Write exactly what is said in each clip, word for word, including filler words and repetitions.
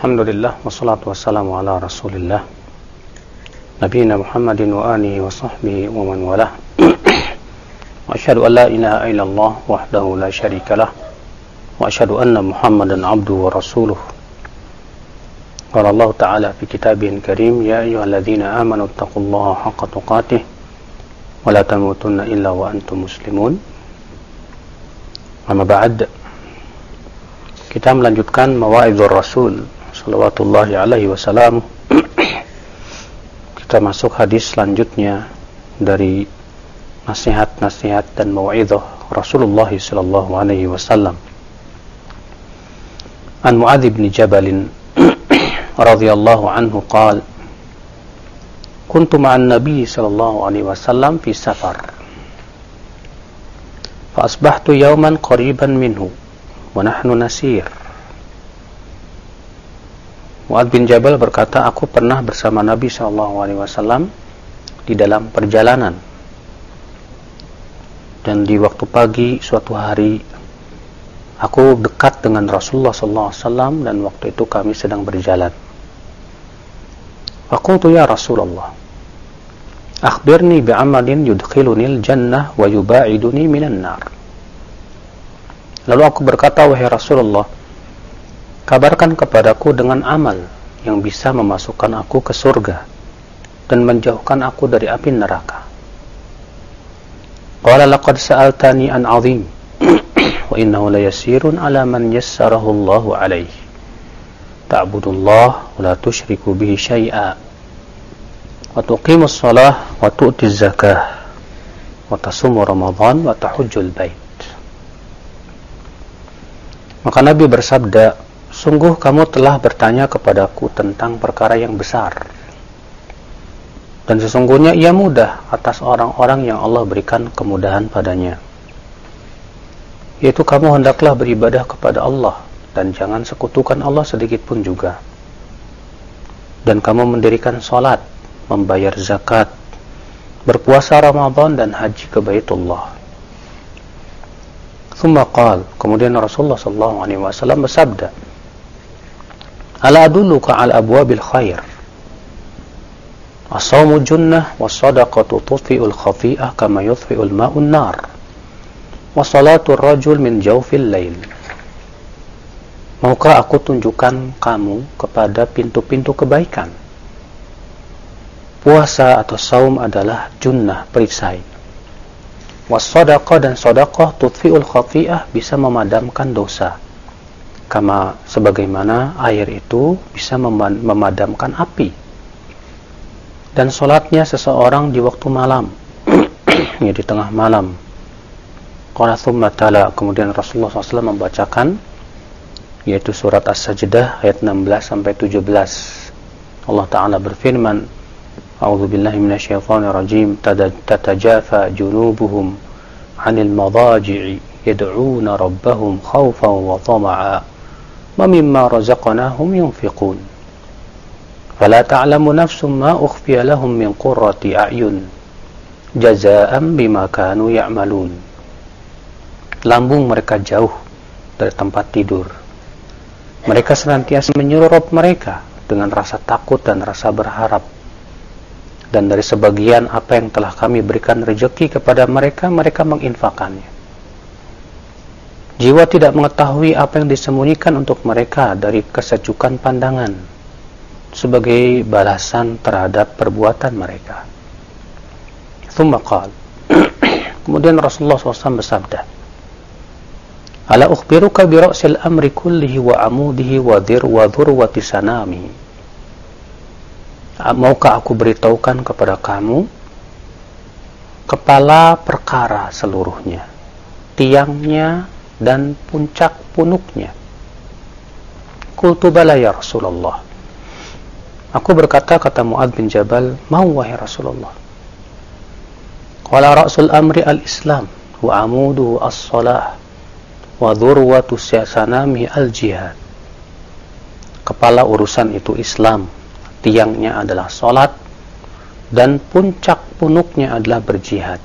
Alhamdulillah, wassalatu wassalamu ala rasulillah nabiyina Muhammadin wa alihi wa sahbihi wa man walah. Wa asyhadu an la ilaha illallah wahdahu la syarikalah wa asyhadu anna Muhammadan abduhu wa rasuluh. Qala Allah ta'ala fi kitabihil karim, ya ayyuhalladzina amanu taqullaha haqqa tuqatih wa la tamutunna illa wa antum muslimun. Amma ba'd, kita melanjutkan Mawa'idhur Rasul salawatullahi alaihi wasallam. Kita masuk hadis selanjutnya dari nasihat-nasihat dan mawa'idhah Rasulullah sallallahu alaihi wasallam. An Mu'adz bin Jabal radhiyallahu anhu qala, kuntu ma'an nabiy sallallahu alaihi wasallam fi safar fa asbahtu yawman qariban minhu wa nahnu nasir. Mu'adz bin Jabal berkata, aku pernah bersama Nabi shallallahu alaihi wasallam di dalam perjalanan, dan di waktu pagi suatu hari aku dekat dengan Rasulullah shallallahu alaihi wasallam, dan waktu itu kami sedang berjalan. Faqultu ya Rasulullah, akhbirni bi'amalin yudkhilunil jannah wa yuba'iduni minan nar. Lalu aku berkata, wahai Rasulullah, kabarkan kepadaku dengan amal yang bisa memasukkan aku ke surga dan menjauhkan aku dari api neraka. Qala laqad sa'altani an 'azim wa innahu la yasirun 'ala man yassarahu Allahu 'alaihi. Ta'budullaha wa la tusyriku bihi syai'a wa tuqimus shalah wa tu'tiz zakah wa tasumu ramadhan wa tahujjul bait. Maka Nabi bersabda, sungguh kamu telah bertanya kepadaku tentang perkara yang besar, dan sesungguhnya ia mudah atas orang-orang yang Allah berikan kemudahan padanya, yaitu kamu hendaklah beribadah kepada Allah dan jangan sekutukan Allah sedikit pun juga, dan kamu mendirikan salat, membayar zakat, berpuasa Ramadan, dan haji ke Baitullah. Thumma qala, kemudian Rasulullah sallallahu alaihi wasallam bersabda, ala adulluka ala abwabil khair, as-sawmu junnah was-sadaqatu tudfi'ul khafi'ah kama yudfi'ul ma'un nar wa salatul rajul min jawfil lail. Maukah aku tunjukkan kamu kepada pintu-pintu kebaikan? Puasa atau saum adalah junnah, perisai. Was-sadaqah, dan sadaqah, tudfi'ul khafi'ah, bisa memadamkan dosa, kama sebagaimana air itu bisa memadamkan api. Dan solatnya seseorang di waktu malam, ya di tengah malam. Qala thumma tala, kemudian Rasulullah shallallahu alaihi wasallam membacakan, yaitu surat As-Sajdah ayat enam belas sampai tujuh belas. Allah Ta'ala berfirman, a'udzu billahi minasyaitonir rajim, tatajafa junubuhum 'anil madaji'i yad'una rabbahum khawfan wa tama'a wa mimma razaqnahum yunfiqun fala ta'lamu nafsum ma ukhfiya lahum min qurrati a'yun jazaa'an bima kanu ya'malun. Lambung mereka jauh dari tempat tidur, mereka senantiasa menyuruh Rabb mereka dengan rasa takut dan rasa berharap, dan dari sebagian apa yang telah kami berikan rezeki kepada mereka, mereka menginfakannya. Jiwa tidak mengetahui apa yang disembunyikan untuk mereka dari kesejukan pandangan sebagai balasan terhadap perbuatan mereka. Thumma qala, kemudian Rasulullah shallallahu alaihi wasallam bersabda, ala ukhbiruka bi ra'sil amri kullihi wa amudihi wa dhir wa dhurwati sanami. Maukah aku beritahukan kepada kamu kepala perkara seluruhnya, tiangnya dan puncak punuknya? Qultu bala ya Rasulullah. Aku berkata, kata Mu'adz bin Jabal, mau wahai Rasulullah. Qala ra'sul amri al-islam wa amuduhu as-salah wa dhurwatu sanami al-jihad. Kepala urusan itu Islam, tiangnya adalah salat, dan puncak punuknya adalah berjihad.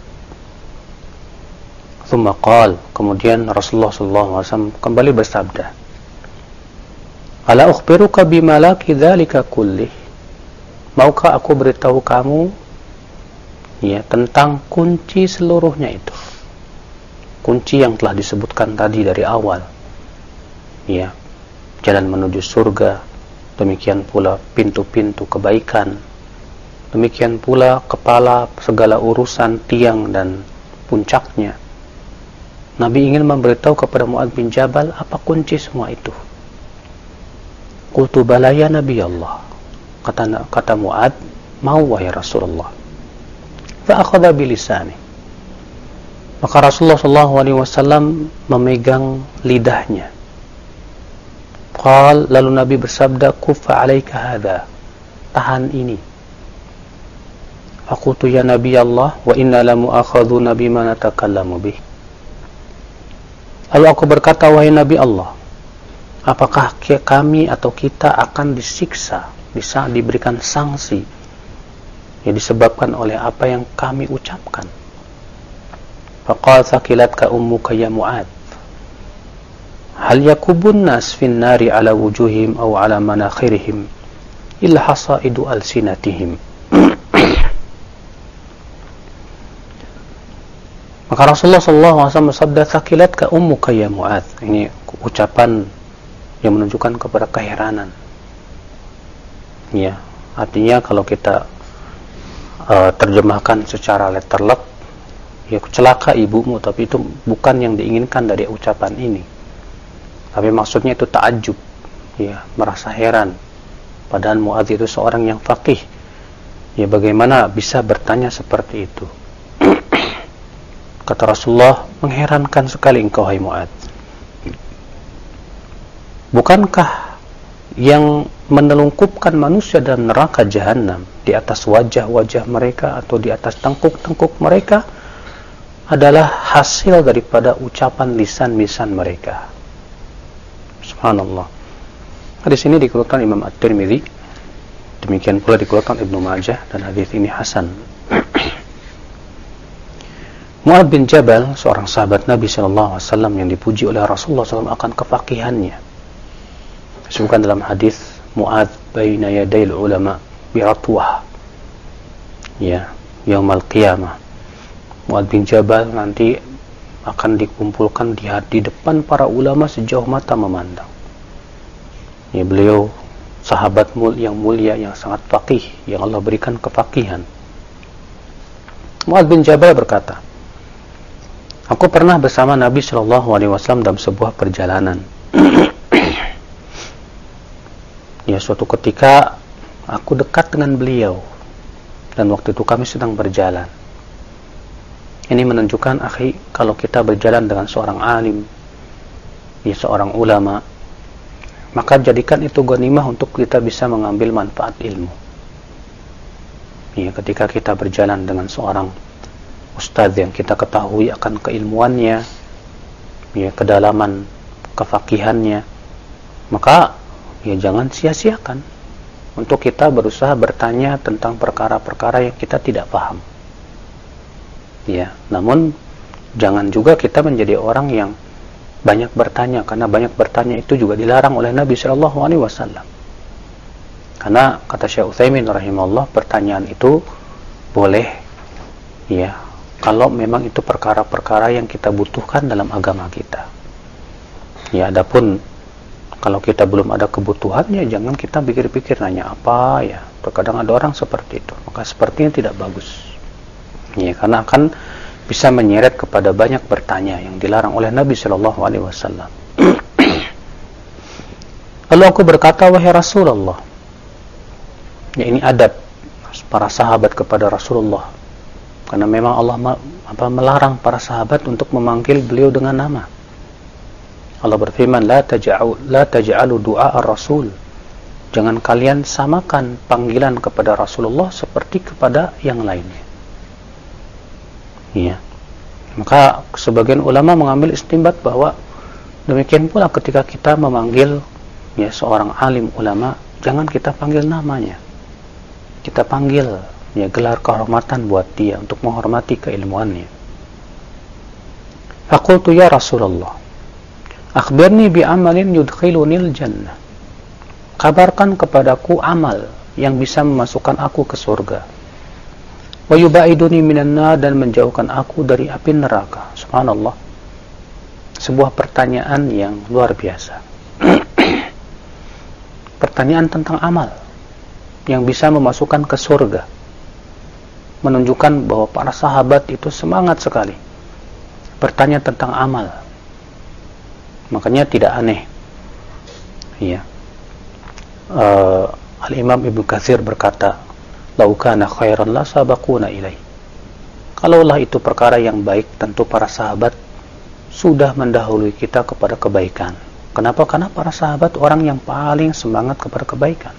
Thumma qala, kemudian Rasulullah sallallahu alaihi wasallam kembali bersabda, Ala ukhbiruka bimalaki dzalika kullih. Maukah aku beritahu kamu ya tentang kunci seluruhnya itu? Kunci yang telah disebutkan tadi dari awal. Ya, jalan menuju surga, demikian pula pintu-pintu kebaikan, demikian pula kepala segala urusan, tiang dan puncaknya. Nabi ingin memberitahu kepada Mu'adz bin Jabal apa kunci semua itu. Qultu bala ya Nabi Allah. Kata, kata Mu'adz, mau wahai Rasulullah. Fa akhadha bilisani. Maka Rasulullah sallallahu alaihi wasallam memegang lidahnya. Qal, lalu Nabi bersabda, kuffa alaika hadha, tahan ini. Faqultu ya Nabi Allah, wa inna la mu'akhadhuna bima natakallamu bih. Lalu aku berkata, wahai Nabi Allah, apakah kami atau kita akan disiksa, bisa diberikan sanksi yang disebabkan oleh apa yang kami ucapkan? Faqal thaqilatka ummuka ya Mu'adz. Hal yakubun nas fin nari ala wujuhim aw ala manakhirihim illa hasaidu alsinatihim. Maka Rasulullah sallallahu alaihi wasallam bersabda, thaqilatka ummuka ya Mu'adz. Ini ucapan yang menunjukkan kepada keheranan. Ya, artinya kalau kita uh, terjemahkan secara letterlek, ya celaka ibumu, tapi itu bukan yang diinginkan dari ucapan ini. Tapi maksudnya itu ta'ajjub, ya, merasa heran. Padahal Mu'adz itu seorang yang faqih. Ya, bagaimana bisa bertanya seperti itu? Kata Rasulullah, mengherankan sekali engkau hai Mu'adz. Bukankah yang menelungkupkan manusia dalam neraka jahanam di atas wajah-wajah mereka atau di atas tengkuk-tengkuk mereka adalah hasil daripada ucapan lisan-lisan mereka. Subhanallah. Hadis ini dikeluarkan Imam At-Tirmidzi, demikian pula dikeluarkan Ibnu Majah, dan hadis ini hasan. Mu'adz bin Jabal, seorang sahabat Nabi sallallahu alaihi wasallam yang dipuji oleh Rasulullah sallallahu alaihi wasallam akan kefaqihannya. Disebutkan dalam hadis, Mu'adz baina yadayil ulama biratwah, ya, yaumul qiyamah. Mu'adz bin Jabal nanti akan dikumpulkan di, di depan para ulama sejauh mata memandang. Ya, beliau sahabat mul yang mulia, yang sangat faqih, yang Allah berikan kefaqihan. Mu'adz bin Jabal berkata, aku pernah bersama Nabi Shallallahu Alaihi Wasallam dalam sebuah perjalanan. Ya, suatu ketika aku dekat dengan beliau, dan waktu itu kami sedang berjalan. Ini menunjukkan, akhi, kalau kita berjalan dengan seorang alim, ya, seorang ulama, maka jadikan itu ghanimah untuk kita bisa mengambil manfaat ilmu. Ya, ketika kita berjalan dengan seorang ustadz yang kita ketahui akan keilmuannya, ya, kedalaman kefaqihannya, maka ya jangan sia-siakan untuk kita berusaha bertanya tentang perkara-perkara yang kita tidak paham. Ya, namun jangan juga kita menjadi orang yang banyak bertanya, karena banyak bertanya itu juga dilarang oleh Nabi Shallallahu Alaihi Wasallam. Karena kata Syekh Utsaimin rahimahullah, pertanyaan itu boleh, ya, kalau memang itu perkara-perkara yang kita butuhkan dalam agama kita. Ya, adapun kalau kita belum ada kebutuhannya, jangan kita pikir-pikir nanya apa, ya. Terkadang ada orang seperti itu, maka sepertinya tidak bagus. Ya, karena akan bisa menyeret kepada banyak bertanya yang dilarang oleh Nabi Shallallahu Alaihi Wasallam. Lalu aku berkata, wahai Rasulullah, ya, ini adab para sahabat kepada Rasulullah, karena memang Allah apa, melarang para sahabat untuk memanggil beliau dengan nama. Allah berfirman, la taj'alu la taj'alu du'a ar-rasul. Jangan kalian samakan panggilan kepada Rasulullah seperti kepada yang lainnya. Iya. Maka sebagian ulama mengambil istinbat bahwa demikian pula ketika kita memanggil, ya, seorang alim ulama, jangan kita panggil namanya. Kita panggil, ya, gelar kehormatan buat dia untuk menghormati keilmuannya. Faqultu ya Rasulullah, akhbirni bi amalin yudkhilunil jannah. kabarkan kepadaku amal yang bisa memasukkan aku ke surga. Wa yubaiduni minan nar, dan menjauhkan aku dari api neraka. Subhanallah. Sebuah pertanyaan yang luar biasa. Pertanyaan tentang amal yang bisa memasukkan ke surga, menunjukkan bahwa para sahabat itu semangat sekali bertanya tentang amal. Makanya tidak aneh, ya, uh, Al-Imam Ibnu Katsir berkata, "Lau kana khairan la sabaquna ilaih." Kalaulah itu perkara yang baik, tentu para sahabat sudah mendahului kita kepada kebaikan. Kenapa? Karena para sahabat orang yang paling semangat kepada kebaikan.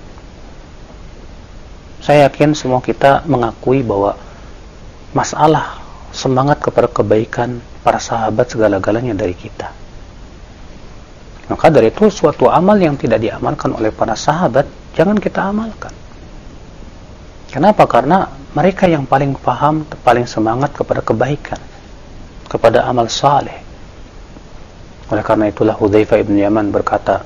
Saya yakin semua kita mengakui bahwa masalah semangat kepada kebaikan para sahabat segala-galanya dari kita. Maka dari itu, suatu amal yang tidak diamalkan oleh para sahabat jangan kita amalkan. Kenapa? Karena mereka yang paling paham, paling semangat kepada kebaikan, kepada amal saleh. Oleh karena itulah Hudzaifah ibn Yaman berkata,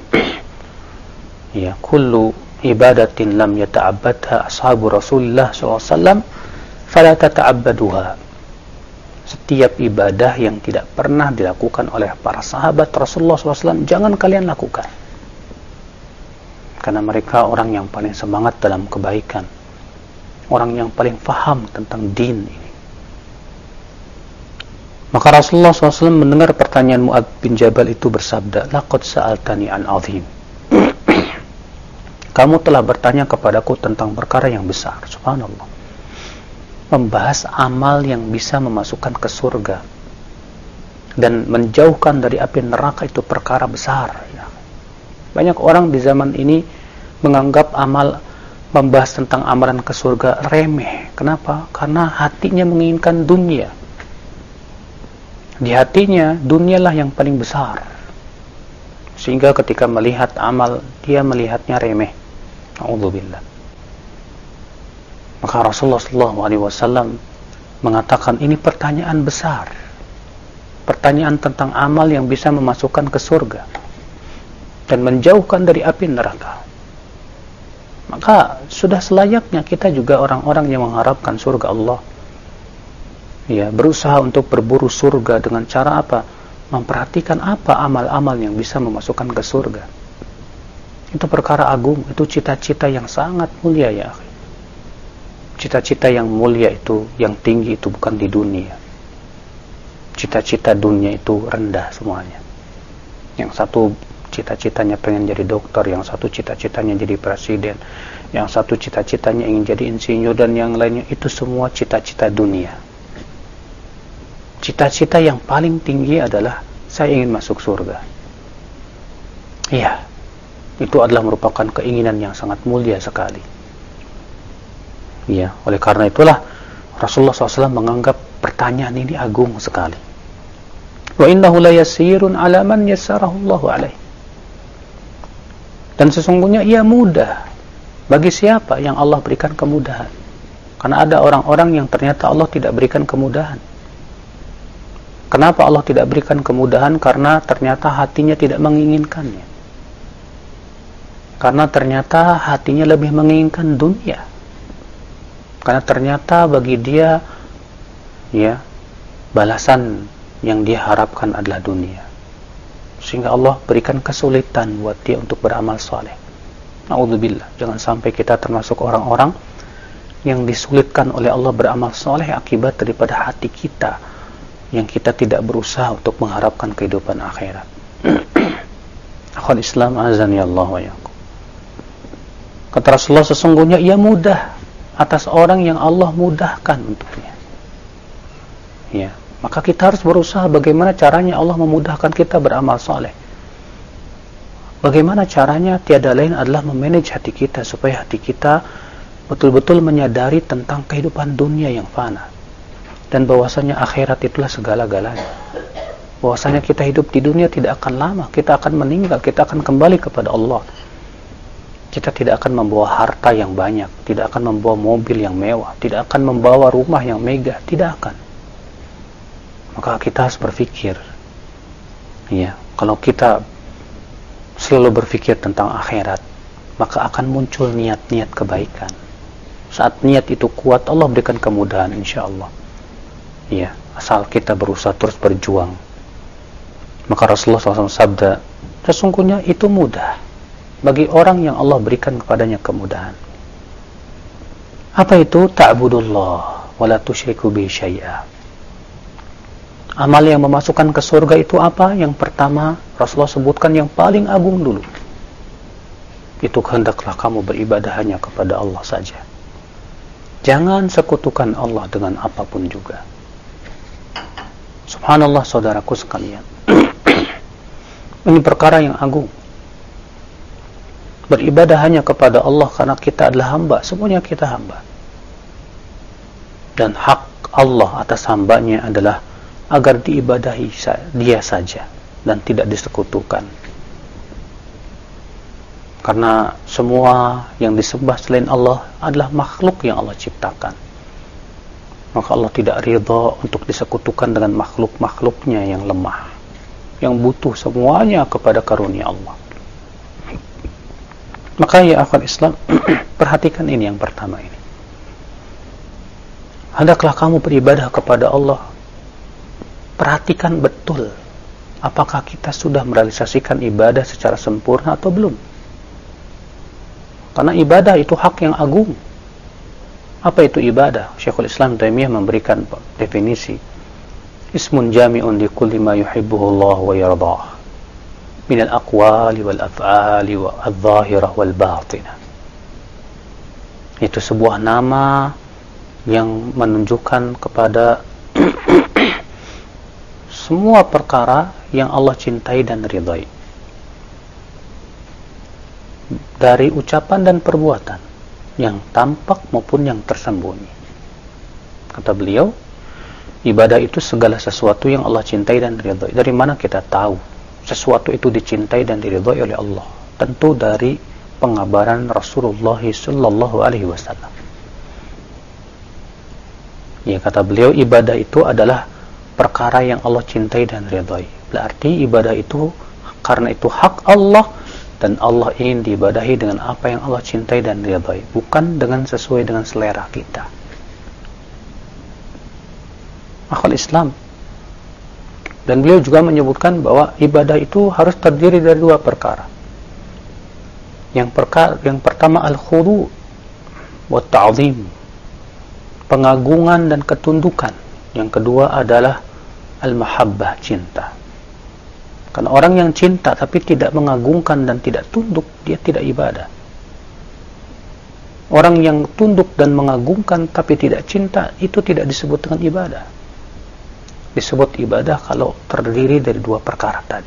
ya, kullu ibadatin lam yata'abbadha ashabu Rasulullah sallallahu alaihi wasallam fala tata'abbaduha. Setiap ibadah yang tidak pernah dilakukan oleh para sahabat Rasulullah sallallahu alaihi wasallam, jangan kalian lakukan. Karena mereka orang yang paling semangat dalam kebaikan, orang yang paling faham tentang din ini. Maka Rasulullah sallallahu alaihi wasallam mendengar pertanyaan Mu'adz bin Jabal itu bersabda, laqad sa'altani an 'azim. Kamu telah bertanya kepadaku tentang perkara yang besar. Subhanallah. Membahas amal yang bisa memasukkan ke surga dan menjauhkan dari api neraka itu perkara besar. Banyak orang di zaman ini menganggap amal, membahas tentang amalan ke surga remeh. Kenapa? Karena hatinya menginginkan dunia. Di hatinya, dunialah yang paling besar. Sehingga ketika melihat amal, dia melihatnya remeh. A'udzubillah. Maka Rasulullah sallallahu alaihi wasallam mengatakan, ini pertanyaan besar. Pertanyaan tentang amal yang bisa memasukkan ke surga dan menjauhkan dari api neraka. Maka sudah selayaknya kita juga orang-orang yang mengharapkan surga Allah, ya, berusaha untuk berburu surga dengan cara apa? Memperhatikan apa amal-amal yang bisa memasukkan ke surga. Itu perkara agung, itu cita-cita yang sangat mulia, ya. Cita-cita yang mulia itu, yang tinggi itu bukan di dunia. Cita-cita dunia itu rendah semuanya. Yang satu cita-citanya pengen jadi dokter, yang satu cita-citanya jadi presiden, yang satu cita-citanya ingin jadi insinyur, dan yang lainnya itu semua cita-cita dunia. Cita-cita yang paling tinggi adalah saya ingin masuk surga. Iya, itu adalah merupakan keinginan yang sangat mulia sekali. Iya, oleh karena itulah Rasulullah shallallahu alaihi wasallam menganggap pertanyaan ini agung sekali. Wa innahu la yasirun ala man yassarahu Allahu alaihi. Dan sesungguhnya ia mudah bagi siapa yang Allah berikan kemudahan. Karena ada orang-orang yang ternyata Allah tidak berikan kemudahan. Kenapa Allah tidak berikan kemudahan? Karena ternyata hatinya tidak menginginkannya. Karena ternyata hatinya lebih menginginkan dunia. Karena ternyata bagi dia, ya, balasan yang dia harapkan adalah dunia. Sehingga Allah berikan kesulitan buat dia untuk beramal saleh. Na'udzubillah, jangan sampai kita termasuk orang-orang yang disulitkan oleh Allah beramal saleh akibat daripada hati kita yang kita tidak berusaha untuk mengharapkan kehidupan akhirat. Akhwal Islam azani Allah wa yakum. Kata Rasulullah, sesungguhnya ia mudah atas orang yang Allah mudahkan untuknya. Ya, maka kita harus berusaha bagaimana caranya Allah memudahkan kita beramal saleh. Bagaimana caranya? Tiada lain adalah memanage hati kita supaya hati kita betul-betul menyadari tentang kehidupan dunia yang fana, dan bahwasanya akhirat itulah segala-galanya. Bahwasanya kita hidup di dunia tidak akan lama, kita akan meninggal, kita akan kembali kepada Allah. Kita tidak akan membawa harta yang banyak, tidak akan membawa mobil yang mewah, tidak akan membawa rumah yang megah, tidak akan. Maka kita harus berpikir, ya, kalau kita selalu berpikir tentang akhirat, maka akan muncul niat-niat kebaikan. Saat niat itu kuat, Allah berikan kemudahan insyaallah. Iya, asal kita berusaha terus berjuang. Maka Rasulullah shallallahu alaihi wasallam sabda, sesungguhnya itu mudah bagi orang yang Allah berikan kepadanya kemudahan. Apa itu? Ta'budullah wa la tusyriku bihi syai'a. Amal yang memasukkan ke surga itu apa? Yang pertama, Rasulullah sebutkan yang paling agung dulu. Itu hendaklah kamu beribadah hanya kepada Allah saja. Jangan sekutukan Allah dengan apapun juga. Subhanallah saudaraku sekalian. Ini perkara yang agung. Beribadah hanya kepada Allah karena kita adalah hamba. Semuanya kita hamba. Dan hak Allah atas hambanya adalah agar diibadahi dia saja dan tidak disekutukan. Karena semua yang disembah selain Allah adalah makhluk yang Allah ciptakan. Maka Allah tidak ridha untuk disekutukan dengan makhluk-makhluknya yang lemah, yang butuh semuanya kepada karunia Allah. Maka ya akhwat Islam, perhatikan ini yang pertama ini. Hendaklah kamu beribadah kepada Allah. Perhatikan betul, apakah kita sudah merealisasikan ibadah secara sempurna atau belum. Karena ibadah itu hak yang agung. Apa itu ibadah? Syekhul Islam Taimiyah memberikan definisi. Ismun jami'un li kulli ma yuhibbuhu Allah wa yardah. Min al-aqwali wal af'ali wa al-zahirah wal batinah. Itu sebuah nama yang menunjukkan kepada semua perkara yang Allah cintai dan ridai, dari ucapan dan perbuatan yang tampak maupun yang tersembunyi. Kata beliau, ibadah itu segala sesuatu yang Allah cintai dan ridai. Dari mana kita tahu sesuatu itu dicintai dan diridai oleh Allah? Tentu dari pengabaran Rasulullah sallallahu alaihi wasallam. Ya, kata beliau, ibadah itu adalah perkara yang Allah cintai dan ridai. Berarti ibadah itu karena itu hak Allah, dan Allah ingin diibadahi dengan apa yang Allah cintai dan ridai, bukan dengan sesuai dengan selera kita. Akhwal Islam. Dan beliau juga menyebutkan bahwa ibadah itu harus terdiri dari dua perkara. Yang perkara yang pertama al-khudu' wa ta'zim, pengagungan dan ketundukan. Yang kedua adalah al-mahabbah, cinta. Karena orang yang cinta tapi tidak mengagungkan dan tidak tunduk, dia tidak ibadah. Orang yang tunduk dan mengagungkan tapi tidak cinta, itu tidak disebut dengan ibadah. Disebut ibadah kalau terdiri dari dua perkara tadi.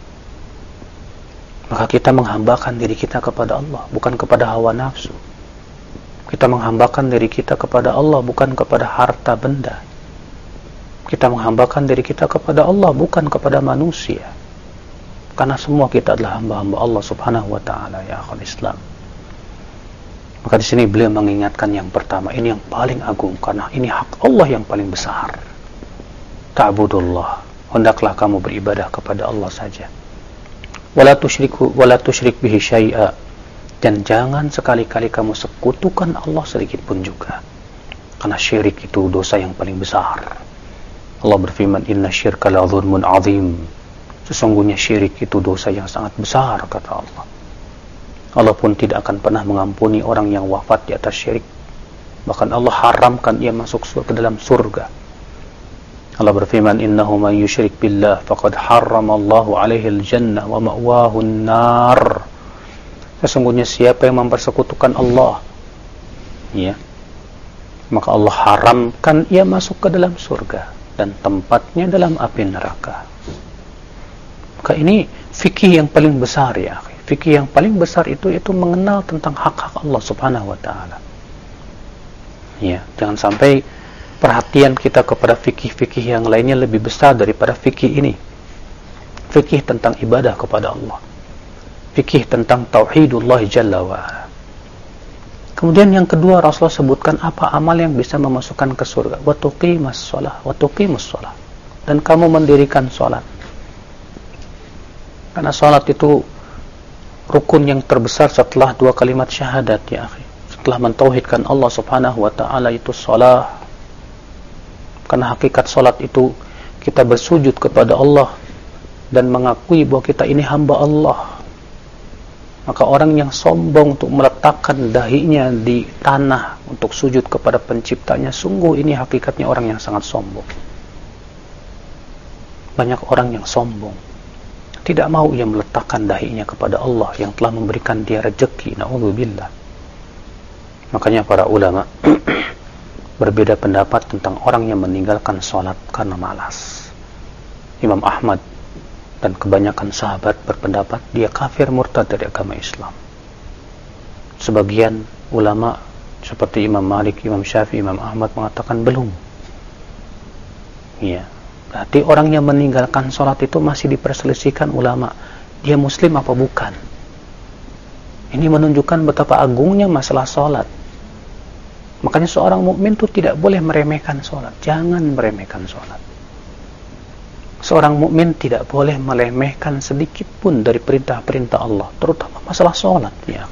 Maka kita menghambakan diri kita kepada Allah, bukan kepada hawa nafsu. Kita menghambakan diri kita kepada Allah, bukan kepada harta benda. Kita menghambakan diri kita kepada Allah, bukan kepada manusia. Karena semua kita adalah hamba-hamba Allah subhanahu wa ta'ala, ya akhwal Islam. Maka di sini beliau mengingatkan yang pertama, ini yang paling agung, karena ini hak Allah yang paling besar. Ta'budullah, hendaklah kamu beribadah kepada Allah saja. Wala tusyriku wala tusyrik bihi syai'a, dan jangan sekali-kali kamu sekutukan Allah sedikit pun juga. Karena syirik itu dosa yang paling besar. Allah berfirman, inna syirka la dzulmun 'adzim. Sesungguhnya syirik itu dosa yang sangat besar, kata Allah. Allah pun tidak akan pernah mengampuni orang yang wafat di atas syirik. Bahkan Allah haramkan ia masuk surga, ke dalam surga. Allah berfirman, innahu man yusyrik billah faqad harramallahu alaihi al-jannah wa ma'wahu an-nar. Sesungguhnya siapa yang mempersekutukan Allah, ya, maka Allah haramkan ia masuk ke dalam surga dan tempatnya dalam api neraka. Maka ini fikih yang paling besar, ya. Fikih yang paling besar itu itu mengenal tentang hak-hak Allah subhanahu wa ta'ala. Ya, jangan sampai perhatian kita kepada fikih-fikih yang lainnya lebih besar daripada fikih ini. Fikih tentang ibadah kepada Allah. Fikih tentang tauhidullah jalla wa'ala. Kemudian yang kedua, Rasulullah sebutkan apa amal yang bisa memasukkan ke surga. Wa tuqimas shalah, wa tuqimus shalah. Dan kamu mendirikan salat. Karena salat itu rukun yang terbesar setelah dua kalimat syahadat, ya akhi. Setelah mentauhidkan Allah subhanahu wa ta'ala itu salat. Karena hakikat salat itu kita bersujud kepada Allah dan mengakui bahwa kita ini hamba Allah. Maka orang yang sombong untuk meletakkan dahinya di tanah untuk sujud kepada penciptanya, sungguh ini hakikatnya orang yang sangat sombong. Banyak orang yang sombong, tidak mau ia meletakkan dahinya kepada Allah yang telah memberikan dia rezeki. Na'udzubillah. Makanya para ulama berbeda pendapat tentang orang yang meninggalkan sholat karena malas. Imam Ahmad dan kebanyakan sahabat berpendapat dia kafir murtad dari agama Islam. Sebagian ulama seperti Imam Malik, Imam Syafi'i, Imam Ahmad mengatakan belum. Ya, berarti orang yang meninggalkan sholat itu masih diperselisihkan ulama, dia muslim apa bukan. Ini menunjukkan betapa agungnya masalah sholat. Makanya seorang mukmin itu tidak boleh meremehkan sholat. Jangan meremehkan sholat. Seorang mukmin tidak boleh meremehkan sedikit pun dari perintah-perintah Allah, terutama masalah sholat, ya.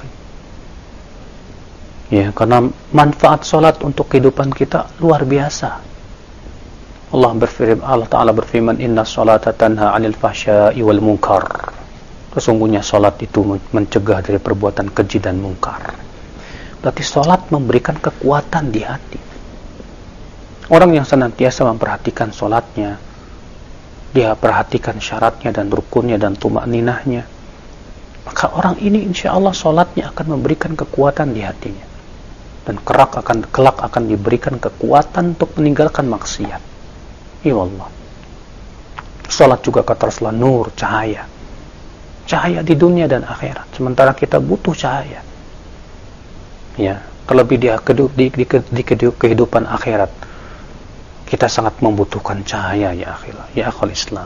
Ya, karena manfaat sholat untuk kehidupan kita luar biasa. Allah berfirman, Allah Taala berfirman, Inna sholata tanha 'anil fahsya'i wal munkar. Sesungguhnya sholat itu mencegah dari perbuatan keji dan mungkar. Berarti sholat memberikan kekuatan di hati. Orang yang senantiasa memperhatikan sholatnya, dia perhatikan syaratnya dan rukunnya dan tumakninahnya, maka orang ini insya Allah sholatnya akan memberikan kekuatan di hatinya, dan kerak akan kelak akan diberikan kekuatan untuk meninggalkan maksiat. Ya Allah. Sholat juga kata Rasulullah nur, cahaya, cahaya di dunia dan akhirat. Sementara kita butuh cahaya. Ya, terlebih di, di, di, di kehidupan akhirat kita sangat membutuhkan cahaya, ya akhil, ya akhil Islam.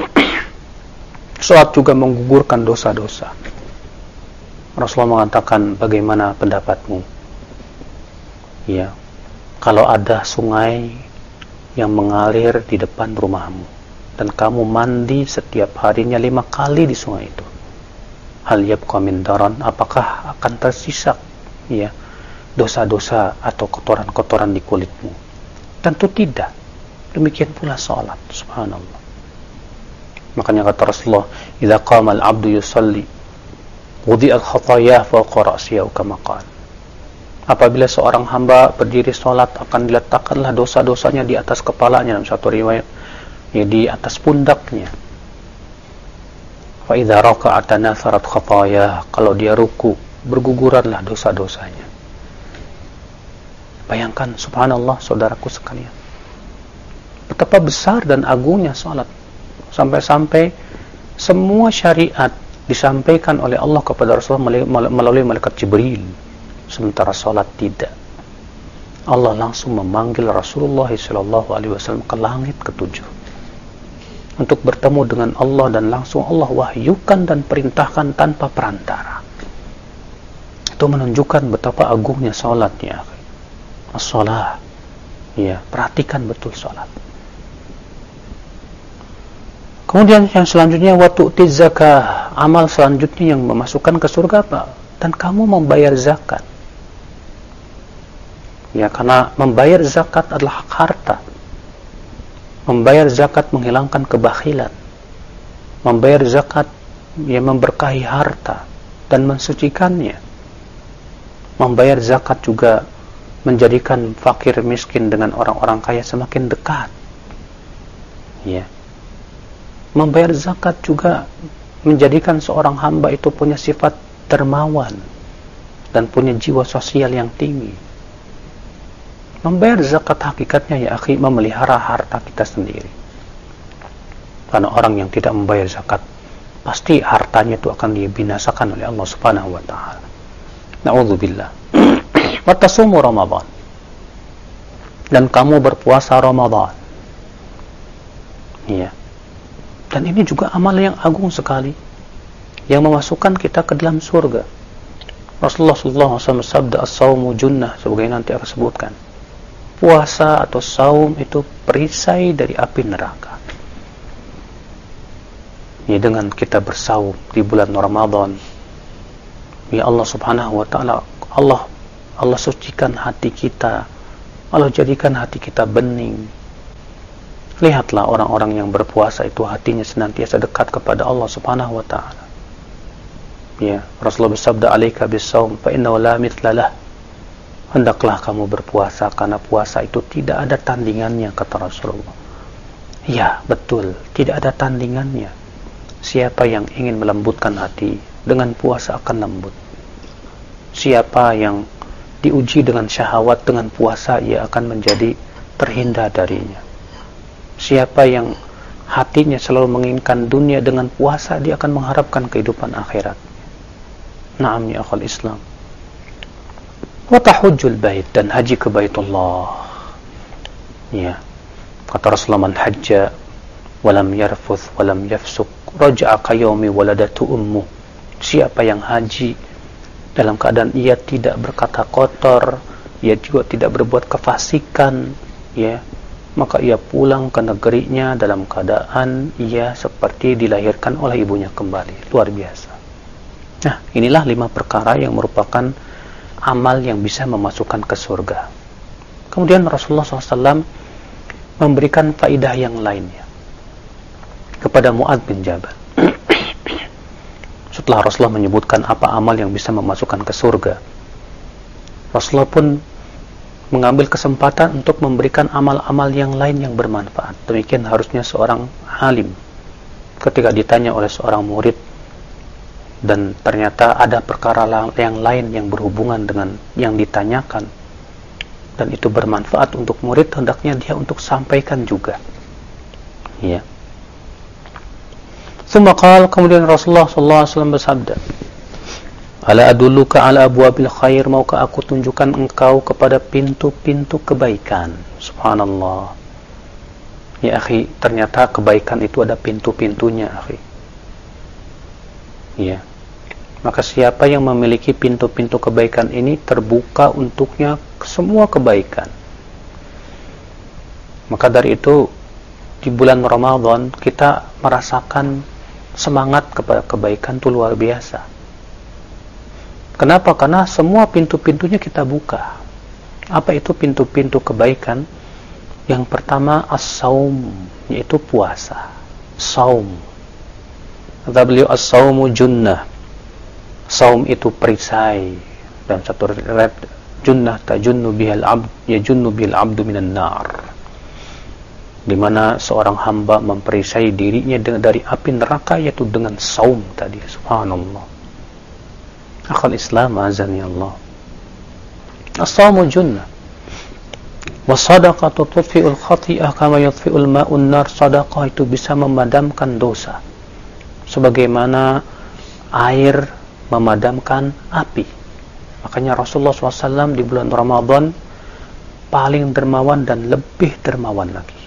Salat juga menggugurkan dosa-dosa. Rasulullah mengatakan, bagaimana pendapatmu? Ya, kalau ada sungai yang mengalir di depan rumahmu dan kamu mandi setiap harinya lima kali di sungai itu, hal yabqa min daran, apakah akan tersisa, ya, dosa-dosa atau kotoran-kotoran di kulitmu? Tentu tidak. Demikian pula salat. Subhanallah. Makanya kata Rasulullah, "Idza qama al-'abdu yusalli, wudi'at khataayah fawqa ra'sihi kama qala." Apabila seorang hamba berdiri salat, akan diletakkanlah dosa-dosanya di atas kepalanya, dalam satu riwayat, ya, di atas pundaknya. Fa idza raka'a tanatharat khataayah, kalau dia ruku, berguguranlah dosa-dosanya. Bayangkan, subhanallah, saudaraku sekalian, betapa besar dan agungnya salat, sampai-sampai semua syariat disampaikan oleh Allah kepada Rasulullah melalui malaikat Jibril, sementara salat tidak. Allah langsung memanggil Rasulullah shallallahu alaihi wasallam ke langit ketujuh untuk bertemu dengan Allah, dan langsung Allah wahyukan dan perintahkan tanpa perantara. Itu menunjukkan betapa agungnya salatnya. As-salah, ya, perhatikan betul salat. Kemudian yang selanjutnya, wa tu'tiz zakah, amal selanjutnya yang memasukkan ke surga apa? Dan kamu membayar zakat. Ya, karena membayar zakat adalah hak harta. Membayar zakat menghilangkan kebakhilan. Membayar zakat, ya, memberkahi harta dan mensucikannya. Membayar zakat juga menjadikan fakir miskin dengan orang-orang kaya semakin dekat. Ya. Membayar zakat juga menjadikan seorang hamba itu punya sifat dermawan dan punya jiwa sosial yang tinggi. Membayar zakat hakikatnya, ya akhi, memelihara harta kita sendiri. Karena orang yang tidak membayar zakat, pasti hartanya itu akan dibinasakan oleh Allah Subhanahu wa taala. Na'udzubillah. Watasumu Ramadan, dan kamu berpuasa Ramadan. Iya. Dan ini juga amal yang agung sekali, yang memasukkan kita ke dalam surga. Rasulullah sallallahu alaihi wasallam bersabda, as-saumu junnah, sebagai nanti akan sebutkan. Puasa atau saum itu perisai dari api neraka. Ya, dengan kita bersaum di bulan Ramadan, Ya Allah subhanahu wa ta'ala, Allah Allah sucikan hati kita, Allah jadikan hati kita bening. Lihatlah orang-orang yang berpuasa itu hatinya senantiasa dekat kepada Allah subhanahu wa ta'ala. Ya, Rasulullah bersabda, alaika bisawm fa innahu la mithlalah. Hendaklah kamu berpuasa karena puasa itu tidak ada tandingannya, kata Rasulullah. Ya, betul, tidak ada tandingannya. Siapa yang ingin melembutkan hati, dengan puasa akan lembut. Siapa yang diuji dengan syahwat, dengan puasa ia akan menjadi terhindar darinya. Siapa yang hatinya selalu menginginkan dunia, dengan puasa dia akan mengharapkan kehidupan akhirat. Naam ya akhal Islam. Wa tahujjul bait, dan haji ke Baitullah. Ya. Kata Rasulullah, man hajja walam yarfuth walam yafsuk raja'a qayaumi waladatu ummu. Siapa yang haji dalam keadaan ia tidak berkata kotor, ia juga tidak berbuat kefasikan, ya, maka ia pulang ke negerinya dalam keadaan ia seperti dilahirkan oleh ibunya kembali. Luar biasa. Nah, inilah lima perkara yang merupakan amal yang bisa memasukkan ke surga. Kemudian Rasulullah shallallahu alaihi wasallam memberikan faidah yang lainnya kepada Mu'adz bin Jabal. Setelah Rasulullah menyebutkan apa amal yang bisa memasukkan ke surga, Rasulullah pun mengambil kesempatan untuk memberikan amal-amal yang lain yang bermanfaat. Demikian harusnya seorang alim ketika ditanya oleh seorang murid dan ternyata ada perkara yang lain yang berhubungan dengan yang ditanyakan dan itu bermanfaat untuk murid, hendaknya dia untuk sampaikan juga. Ya. Sumaqal, kemudian Rasulullah sallallahu alaihi wasallam bersabda, ala adulluka ala abwabil khair, maukah aku tunjukkan engkau kepada pintu-pintu kebaikan. Subhanallah. Ya akhi, ternyata kebaikan itu ada pintu-pintunya, akhi. Ya. Maka siapa yang memiliki pintu-pintu kebaikan ini, terbuka untuknya semua kebaikan. Maka dari itu di bulan Ramadan kita merasakan semangat kepada kebaikan itu luar biasa. Kenapa? Karena semua pintu-pintunya kita buka. Apa itu pintu-pintu kebaikan? Yang pertama as-saum, yaitu puasa. Saum. Kata beliau, as-saumu junnah. Saum itu perisai. Dan satu riwayat, junnah tajunnu bihal abd, yajunnu bihal abdu minan nar. Di mana seorang hamba memperisai dirinya dari api neraka, yaitu dengan saum tadi. Subhanallah. Akhal Islam azani Allah. As-saumu junnah. Was-sadaqatu tudfi'ul khati'ah kama yudfi'ul ma'un nar. Sedekah itu bisa memadamkan dosa sebagaimana air memadamkan api. Makanya Rasulullah shallallahu alaihi wasallam di bulan Ramadan paling dermawan dan lebih dermawan lagi.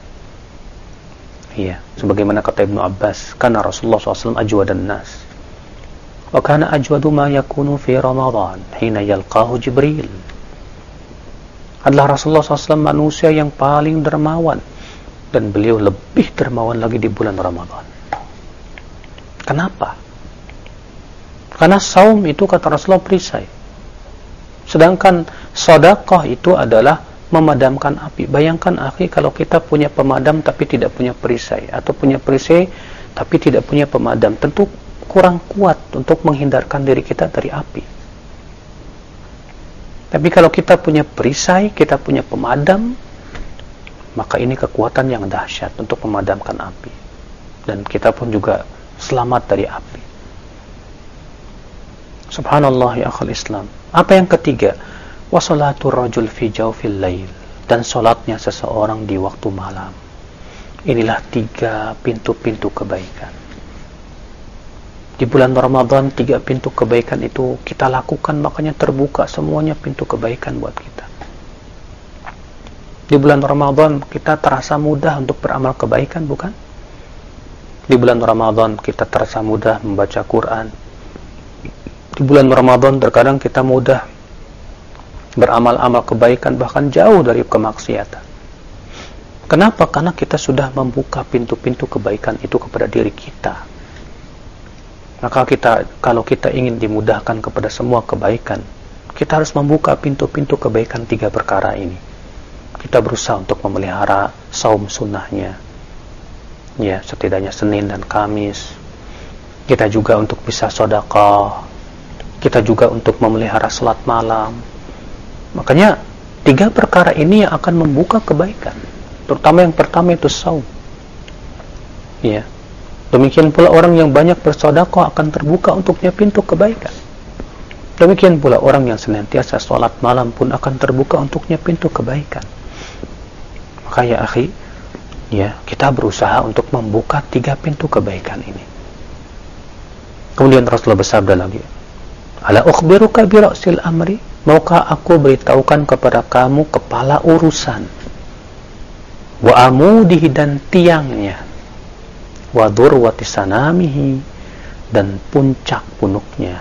Iya, sebagaimana kata Ibnu Abbas, karena Rasulullah shallallahu alaihi wasallam ajwadan nas. Wa kana ajwadu ma yakunu fi Ramadan hina yalqahu Jibril. Adalah Rasulullah shallallahu alaihi wasallam manusia yang paling dermawan, dan beliau lebih dermawan lagi di bulan Ramadan. Kenapa? Karena saum itu kata Rasulullah perisai. Sedangkan sedekah itu adalah memadamkan api. Bayangkan akhi, kalau kita punya pemadam tapi tidak punya perisai, atau punya perisai tapi tidak punya pemadam, tentu kurang kuat untuk menghindarkan diri kita dari api. Tapi kalau kita punya perisai, kita punya pemadam, maka ini kekuatan yang dahsyat untuk memadamkan api, dan kita pun juga selamat dari api. Subhanallah ya akhal Islam. Apa yang ketiga? Wa salatul rajul fi jawfil lail, dan salatnya seseorang di waktu malam. Inilah tiga pintu-pintu kebaikan. Di bulan Ramadan tiga pintu kebaikan itu kita lakukan, makanya terbuka semuanya pintu kebaikan buat kita. Di bulan Ramadan kita terasa mudah untuk beramal kebaikan, bukan? Di bulan Ramadan kita terasa mudah membaca Quran. Di bulan Ramadan terkadang kita mudah beramal-amal kebaikan, bahkan jauh dari kemaksiatan. Kenapa? Karena kita sudah membuka pintu-pintu kebaikan itu kepada diri kita. Maka kita, kalau kita ingin dimudahkan kepada semua kebaikan, kita harus membuka pintu-pintu kebaikan tiga perkara ini. Kita berusaha untuk memelihara saum sunnahnya, ya, setidaknya Senin dan Kamis. Kita juga untuk bisa sedekah. Kita juga untuk memelihara salat malam. Makanya tiga perkara ini yang akan membuka kebaikan. Terutama yang pertama itu saum. Ya. Demikian pula orang yang banyak bersedekah akan terbuka untuknya pintu kebaikan. Demikian pula orang yang senantiasa salat malam pun akan terbuka untuknya pintu kebaikan. Maka ya akhi, ya, kita berusaha untuk membuka tiga pintu kebaikan ini. Kemudian Rasulullah bersabda lagi, "Ala ukhbiruka bi ra'sil amri?" Maukah aku beritahukan kepada kamu kepala urusan, wa amudihi dan tiangnya, wa dhurwati sanamihi dan puncak punuknya.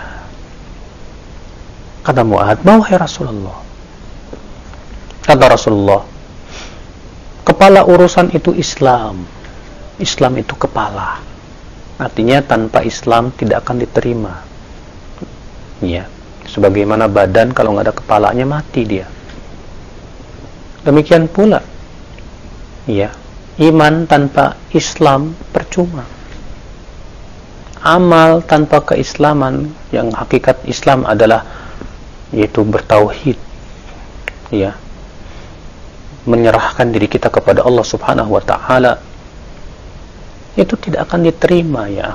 Kata Mu'adz, "Mau hai Rasulullah." Kata Rasulullah, kepala urusan itu Islam. Islam itu kepala. Artinya tanpa Islam tidak akan diterima. Ya, sebagaimana badan kalau nggak ada kepalanya mati dia. Demikian pula, ya, iman tanpa Islam percuma. Amal tanpa keislaman, yang hakikat Islam adalah yaitu bertauhid, ya, menyerahkan diri kita kepada Allah Subhanahu wa taala, itu tidak akan diterima, ya.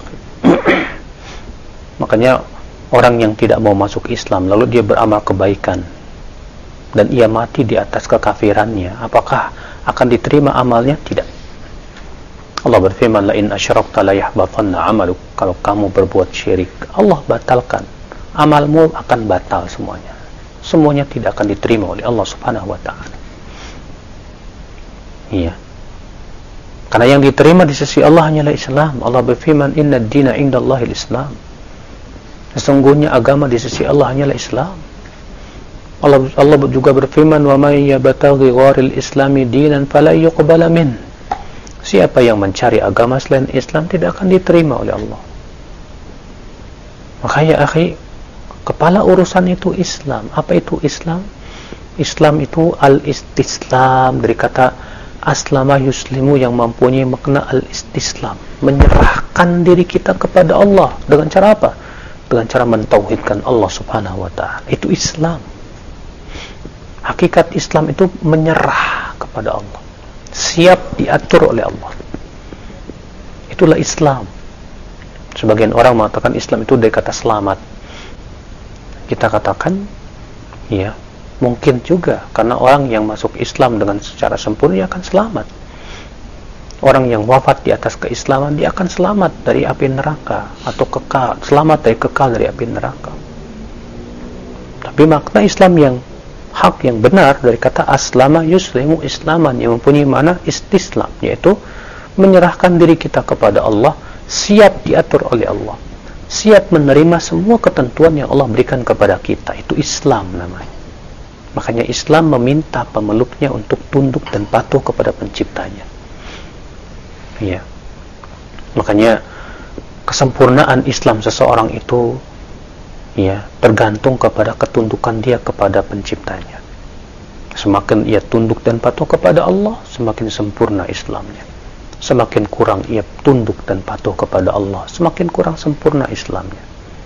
Makanya orang yang tidak mau masuk Islam lalu dia beramal kebaikan dan ia mati di atas kekafirannya, apakah akan diterima amalnya? Tidak. Allah berfirman, "La in asyrakta la yahbatanna 'amaluk." Kalau kamu berbuat syirik, Allah batalkan, amalmu akan batal semuanya. Semuanya tidak akan diterima oleh Allah Subhanahu wa taala. Iya. Karena yang diterima di sisi Allah hanyalah Islam. Allah berfirman, "Inna ad-dina 'indallahil Islam." Sesungguhnya agama di sisi Allah hanyalah Islam. Allah, Allah juga berfirman, "Wa may yabtaghi ghairil islami dinan fala yuqbala min." Siapa yang mencari agama selain Islam tidak akan diterima oleh Allah. Maka ya akhi, kepala urusan itu Islam. Apa itu Islam? Islam itu al-istislam, dari kata aslama yuslimu yang mempunyai makna al-istislam, menyerahkan diri kita kepada Allah. Dengan cara apa? Dengan cara mentauhidkan Allah Subhanahu wa taala. Itu Islam. Hakikat Islam itu menyerah kepada Allah, siap diatur oleh Allah. Itulah Islam. Sebagian orang mengatakan Islam itu dari kata selamat. Kita katakan, ya, mungkin juga, karena orang yang masuk Islam dengan secara sempurna dia akan selamat. Orang yang wafat di atas keislaman dia akan selamat dari api neraka, atau kekal, selamat dari kekal dari api neraka. Tapi makna Islam yang hak, yang benar, dari kata aslama yuslimu islaman, yang mempunyai makna istislam, yaitu menyerahkan diri kita kepada Allah, siap diatur oleh Allah, siap menerima semua ketentuan yang Allah berikan kepada kita. Itu Islam namanya. Makanya Islam meminta pemeluknya untuk tunduk dan patuh kepada penciptanya. Ya. Makanya kesempurnaan Islam seseorang itu, ya, tergantung kepada ketundukan dia kepada penciptanya. Semakin ia tunduk dan patuh kepada Allah, semakin sempurna Islamnya. Semakin kurang ia tunduk dan patuh kepada Allah, semakin kurang sempurna Islamnya.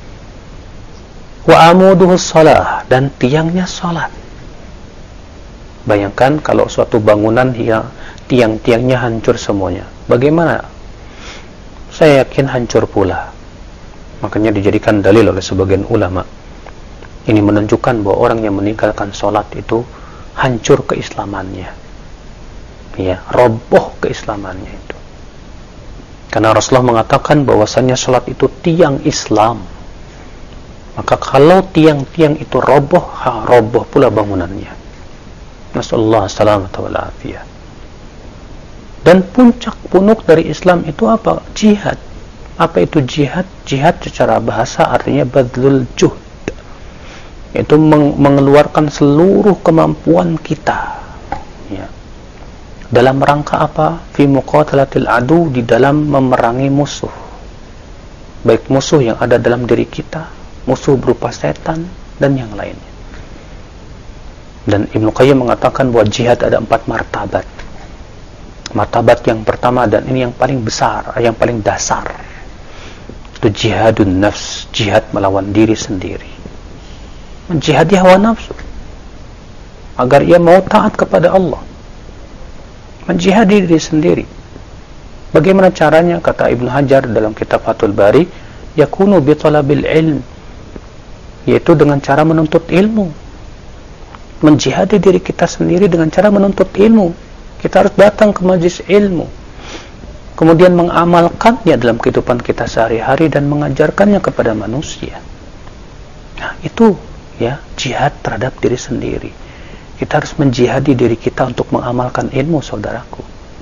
Wa amuduhus shalah, dan tiangnya salat. Bayangkan kalau suatu bangunan yang tiang-tiangnya hancur semuanya, bagaimana? Saya yakin hancur pula. Makanya dijadikan dalil oleh sebagian ulama. Ini menunjukkan bahwa orang yang meninggalkan sholat itu hancur keislamannya, ya, roboh keislamannya itu. Karena Rasulullah mengatakan bahwasannya sholat itu tiang Islam. Maka kalau tiang-tiang itu roboh, ha, roboh pula bangunannya. Nasallallahu salamata wal afiyah. Dan puncak punuk dari Islam itu apa? Jihad. Apa itu jihad? Jihad secara bahasa artinya badlul juhd, yaitu meng mengeluarkan seluruh kemampuan kita, ya, dalam rangka apa? Fi muqatalatil adu, di dalam memerangi musuh. baik musuh yang ada dalam diri kita, musuh berupa setan dan yang lainnya. Dan Ibnu Qayyim mengatakan bahwa jihad ada empat martabat. Martabat yang pertama, dan ini yang paling besar, yang paling dasar, itu jihadun nafs, jihad melawan diri sendiri, menjihadi hawa nafsu agar ia mau taat kepada Allah, menjihadi diri sendiri. Bagaimana caranya? Kata Ibnu Hajar dalam kitab Fathul Bari, yakunu bi talabil ilm, yaitu dengan cara menuntut ilmu. Menjihadi diri kita sendiri dengan cara menuntut ilmu. Kita harus datang ke majelis ilmu, kemudian mengamalkannya dalam kehidupan kita sehari-hari dan mengajarkannya kepada manusia. Nah, itu ya jihad terhadap diri sendiri. Kita harus menjihadi diri kita untuk mengamalkan ilmu, saudaraku.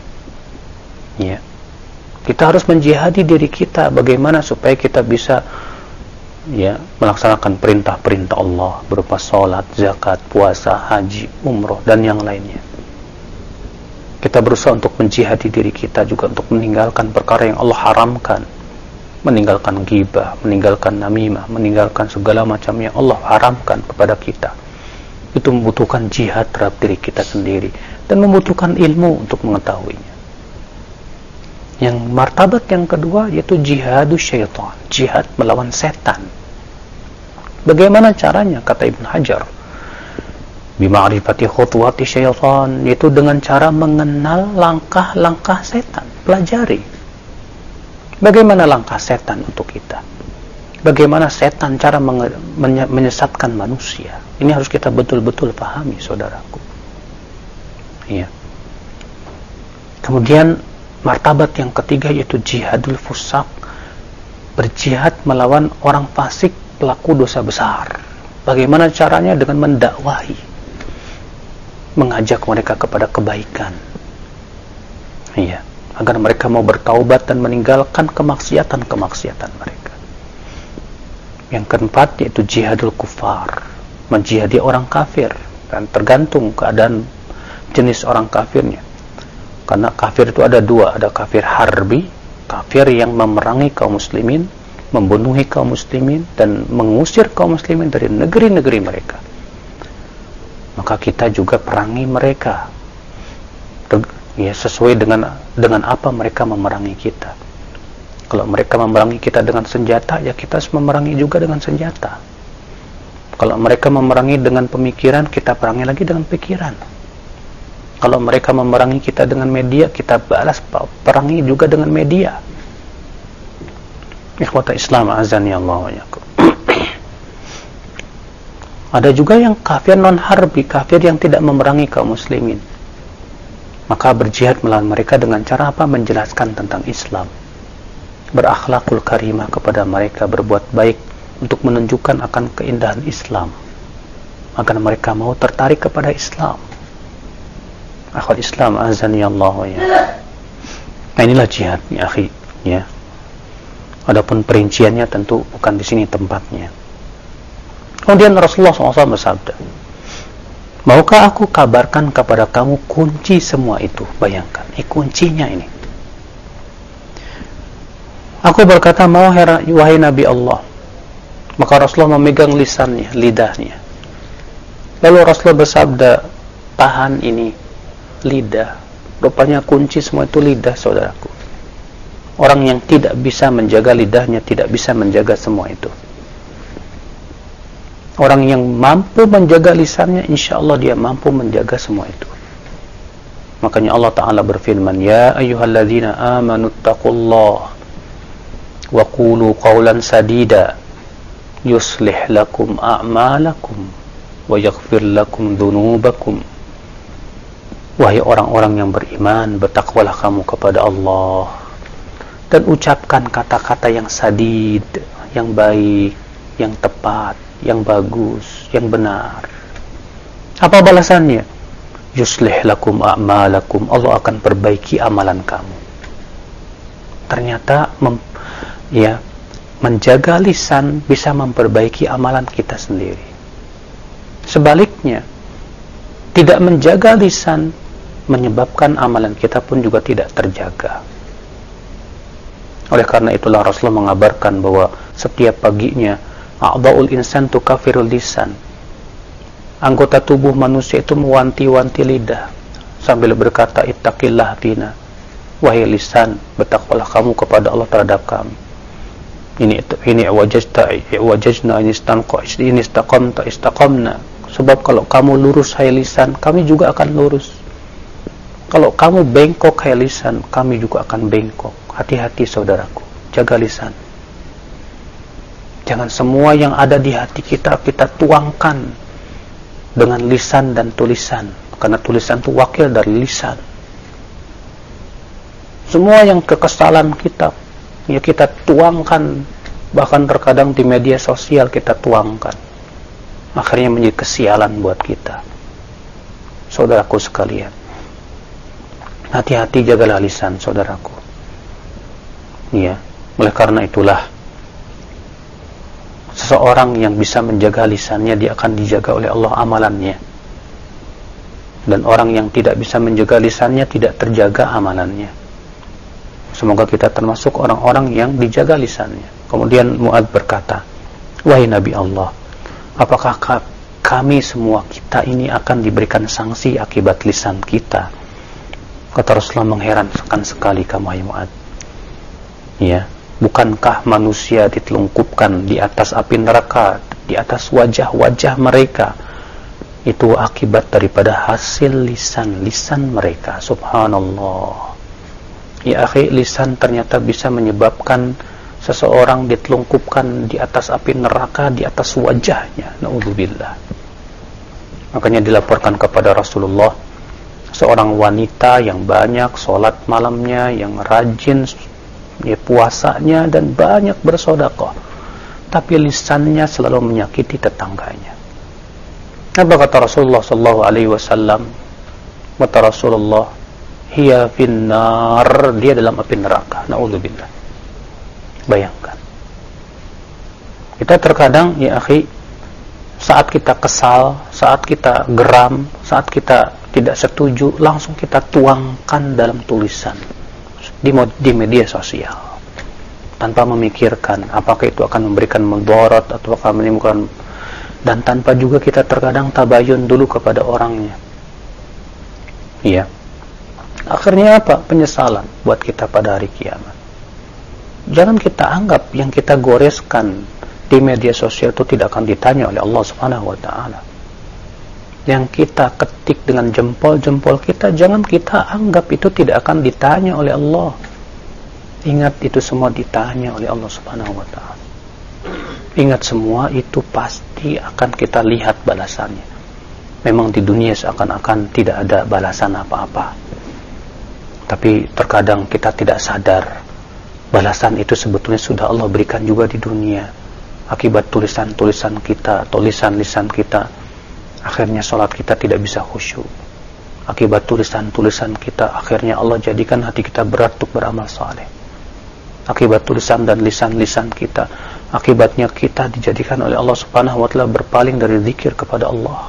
Ya. Kita harus menjihadi diri kita bagaimana supaya kita bisa ya melaksanakan perintah-perintah Allah berupa salat, zakat, puasa, haji, umroh dan yang lainnya. Kita berusaha untuk menjihadi diri kita juga untuk meninggalkan perkara yang Allah haramkan, meninggalkan ghibah, meninggalkan namimah, meninggalkan segala macam yang Allah haramkan kepada kita. Itu membutuhkan jihad terhadap diri kita sendiri dan membutuhkan ilmu untuk mengetahuinya. Yang martabat yang kedua yaitu jihadus syaitan, jihad melawan setan. Bagaimana caranya? Kata Ibnu Hajar, bima'rifati khutwati syaitan, yaitu dengan cara mengenal langkah-langkah setan. Pelajari bagaimana langkah setan untuk kita, bagaimana setan cara menyesatkan manusia. Ini harus kita betul-betul pahami, saudaraku. Ya. Kemudian martabat yang ketiga yaitu jihadul fusaq, berjihad melawan orang fasik, pelaku dosa besar. Bagaimana caranya? Dengan mendakwahi, mengajak mereka kepada kebaikan, iya, agar mereka mau bertaubat dan meninggalkan kemaksiatan-kemaksiatan mereka. Yang keempat yaitu jihadul kufar, menjihadi orang kafir, dan tergantung keadaan jenis orang kafirnya. Karena kafir itu ada dua, ada kafir harbi, kafir yang memerangi kaum muslimin, membunuhi kaum muslimin dan mengusir kaum muslimin dari negeri-negeri mereka. Maka kita juga perangi mereka ya sesuai dengan dengan apa mereka memerangi kita. Kalau mereka memerangi kita dengan senjata, ya kita harus memerangi juga dengan senjata. Kalau mereka memerangi dengan pemikiran, kita perangi lagi dengan pikiran. Kalau mereka memerangi kita dengan media, kita balas perangi juga dengan media. Ikhwata Islam azani Allah wa iyyakum. Ada juga yang kafir non-harbi, kafir yang tidak memerangi kaum muslimin. Maka berjihad melawan mereka dengan cara apa? Menjelaskan tentang Islam, berakhlakul karimah kepada mereka, berbuat baik untuk menunjukkan akan keindahan Islam, agar mereka mau tertarik kepada Islam. Akhwat Islam azani Allah wa iyyakum. Nah, inilah jihad ya akhi, ya. Adapun perinciannya tentu bukan di sini tempatnya. Kemudian Rasulullah shallallahu alaihi wasallam bersabda, maukah aku kabarkan kepada kamu kunci semua itu? Bayangkan, ini kuncinya ini. Aku berkata, mau wahai Nabi Allah. Maka Rasulullah memegang lisannya, lidahnya. Lalu Rasulullah bersabda, tahan ini, lidah. Rupanya kunci semua itu lidah, saudaraku. Orang yang tidak bisa menjaga lidahnya tidak bisa menjaga semua itu. Orang yang mampu menjaga lisannya, insya Allah dia mampu menjaga semua itu. Makanya Allah Ta'ala berfirman, ya ayyuhalladzina amanu taqullah wa qulu qawlan sadida yuslih lakum a'malakum wa yaghfir lakum dhunubakum. Wahai orang-orang yang beriman, bertakwalah kamu kepada Allah dan ucapkan kata-kata yang sadid, yang baik, yang tepat, yang bagus, yang benar. Apa balasannya? Yuslih lakum a'malakum, Allah akan perbaiki amalan kamu. Ternyata mem, ya, menjaga lisan bisa memperbaiki amalan kita sendiri. Sebaliknya, tidak menjaga lisan menyebabkan amalan kita pun juga tidak terjaga. Oleh karena itulah Rasulullah mengabarkan bahwa setiap paginya a'dha'ul insan tukafirul lisan, anggota tubuh manusia itu mewanti-wanti lidah sambil berkata, ittaqillah fina, wahai lisan, bertakwalah kamu kepada Allah terhadap kami. Ini ini wajajta wajajna ini istanqa ini istaqamta istaqamna. Sebab kalau kamu lurus hai lisan, kami juga akan lurus. Kalau kamu bengkok hai lisan, kami juga akan bengkok. Hati-hati saudaraku, jaga lisan. Jangan semua yang ada di hati kita kita tuangkan dengan lisan dan tulisan, karena tulisan itu wakil dari lisan. Semua yang kekesalan kita ya kita tuangkan, bahkan terkadang di media sosial kita tuangkan, akhirnya menjadi kesialan buat kita. Saudaraku sekalian, hati-hati, jagalah lisan saudaraku. Ya, oleh karena itulah seseorang yang bisa menjaga lisannya, dia akan dijaga oleh Allah amalannya. Dan orang yang tidak bisa menjaga lisannya, tidak terjaga amalannya. Semoga kita termasuk orang-orang yang dijaga lisannya. Kemudian Mu'adz berkata, wahai Nabi Allah, apakah kami semua kita ini akan diberikan sanksi akibat lisan kita? Kata Rasulullah, mengherankan sekali kamu, wahai Mu'adz. Ya, bukankah manusia ditelungkupkan di atas api neraka, di atas wajah-wajah mereka? Itu akibat daripada hasil lisan-lisan mereka. Subhanallah. Ya akhi, lisan ternyata bisa menyebabkan seseorang ditelungkupkan di atas api neraka, di atas wajahnya. Na'udzubillah. Makanya dilaporkan kepada Rasulullah, seorang wanita yang banyak sholat malamnya, yang rajin ya, puasanya, dan banyak bersedekah, tapi lisannya selalu menyakiti tetangganya. Apa kata Rasulullah sallallahu alaihi wasallam? Kata Rasulullah, hiya finnar, dia dalam api neraka. Na'udzubillah. Bayangkan. Kita terkadang ya akhi, saat kita kesal, saat kita geram, saat kita tidak setuju, langsung kita tuangkan dalam tulisan di, di media sosial tanpa memikirkan apakah itu akan memberikan mudarat atau akan menimbulkan, dan tanpa juga kita terkadang tabayun dulu kepada orangnya. Iya. Akhirnya apa? Penyesalan buat kita pada hari kiamat. Jangan kita anggap yang kita goreskan di media sosial itu tidak akan ditanya oleh Allah Subhanahu wa taala. Yang kita ketik dengan jempol-jempol kita, jangan kita anggap itu tidak akan ditanya oleh Allah. Ingat, itu semua ditanya oleh Allah Subhanahu wa taala. Ingat, semua itu pasti akan kita lihat balasannya. Memang di dunia seakan-akan tidak ada balasan apa-apa, tapi terkadang kita tidak sadar balasan itu sebetulnya sudah Allah berikan juga di dunia. Akibat tulisan-tulisan kita, tulisan-lisan kita, akhirnya sholat kita tidak bisa khusyuk. Akibat tulisan-tulisan kita, akhirnya Allah jadikan hati kita berat untuk beramal saleh. Akibat tulisan dan lisan-lisan kita, akibatnya kita dijadikan oleh Allah Subhanahu wa taala berpaling dari zikir kepada Allah.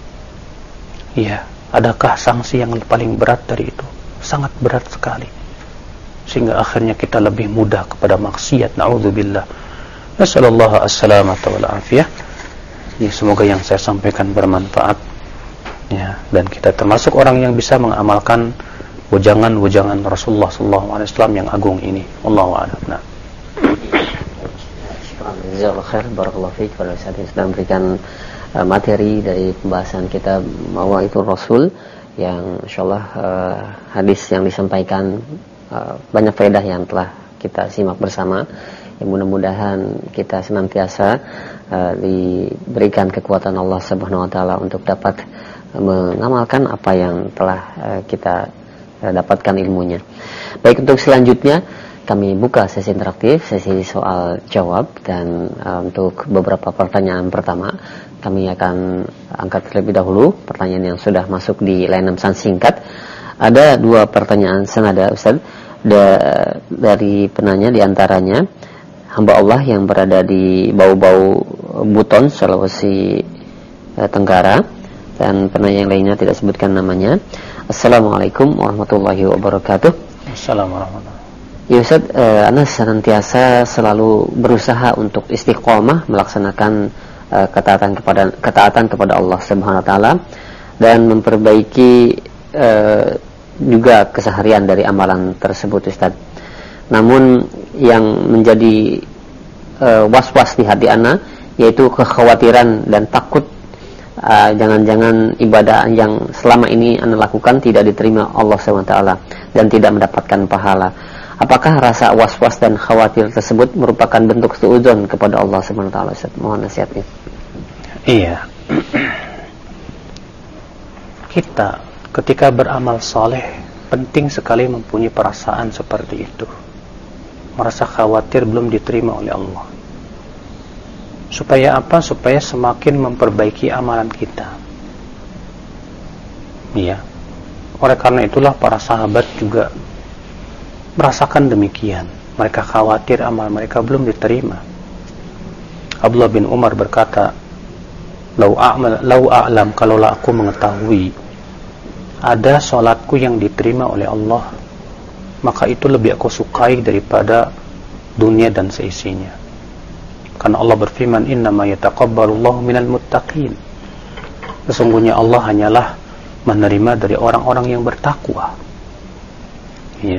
Iya, adakah sanksi yang paling berat dari itu? Sangat berat sekali. Sehingga akhirnya kita lebih mudah kepada maksiat. Na'udzubillah. Nasallallahu as-salamata wal afiyah. Ya, semoga yang saya sampaikan bermanfaat. Ya, dan kita termasuk orang yang bisa mengamalkan wejangan-wejangan Rasulullah sallallahu alaihi wasallam yang agung ini. Wallahu a'lam. Nah. Jazakallahu khair, barakallahu fiik. Pada saat ini sedang memberikan uh, materi dari pembahasan kita Mawaitul Rasul, yang insyaallah uh, hadis yang disampaikan uh, banyak faedah yang telah kita simak bersama. Yang mudah-mudahan kita senantiasa uh, diberikan kekuatan Allah Subhanahu wa taala untuk dapat uh, mengamalkan apa yang telah uh, kita uh, dapatkan ilmunya. Baik, untuk selanjutnya kami buka sesi interaktif, sesi soal jawab, dan uh, untuk beberapa pertanyaan pertama kami akan angkat terlebih dahulu pertanyaan yang sudah masuk di layanan pesan singkat. Ada dua pertanyaan senada, Ustaz, da, dari penanya, diantaranya hamba Allah yang berada di Bau-Bau Buton, Sulawesi eh, Tenggara, dan penanya yang lainnya tidak sebutkan namanya. Assalamualaikum warahmatullahi wabarakatuh. Assalamualaikum. Ya Ustaz, eh, Ana senantiasa selalu berusaha untuk istiqomah melaksanakan eh, ketaatan kepada ketaatan kepada Allah Subhanahu wa taala dan memperbaiki eh, juga keseharian dari amalan tersebut Ustaz. Namun yang menjadi eh, was-was di hati Ana yaitu kekhawatiran dan takut uh, jangan-jangan ibadah yang selama ini Anda lakukan tidak diterima Allah subhanahu wa taala dan tidak mendapatkan pahala. Apakah rasa was-was dan khawatir tersebut merupakan bentuk suudzon kepada Allah subhanahu wa taala? Ustaz, mohon nasihatnya. Iya. Kita ketika beramal saleh penting sekali mempunyai perasaan seperti itu. Merasa khawatir belum diterima oleh Allah. Supaya apa? Supaya semakin memperbaiki amalan kita. Iya. Oleh karena itulah para sahabat juga merasakan demikian. Mereka khawatir amal mereka belum diterima. Abdullah bin Umar berkata, "Lau a'mal, lau a'lam, kalaulah aku mengetahui ada salatku yang diterima oleh Allah, maka itu lebih aku sukai daripada dunia dan seisinya." Karena Allah berfirman, "Innama yataqabbalullahu minal muttaqin." Sesungguhnya Allah hanyalah menerima dari orang-orang yang bertakwa. Iya.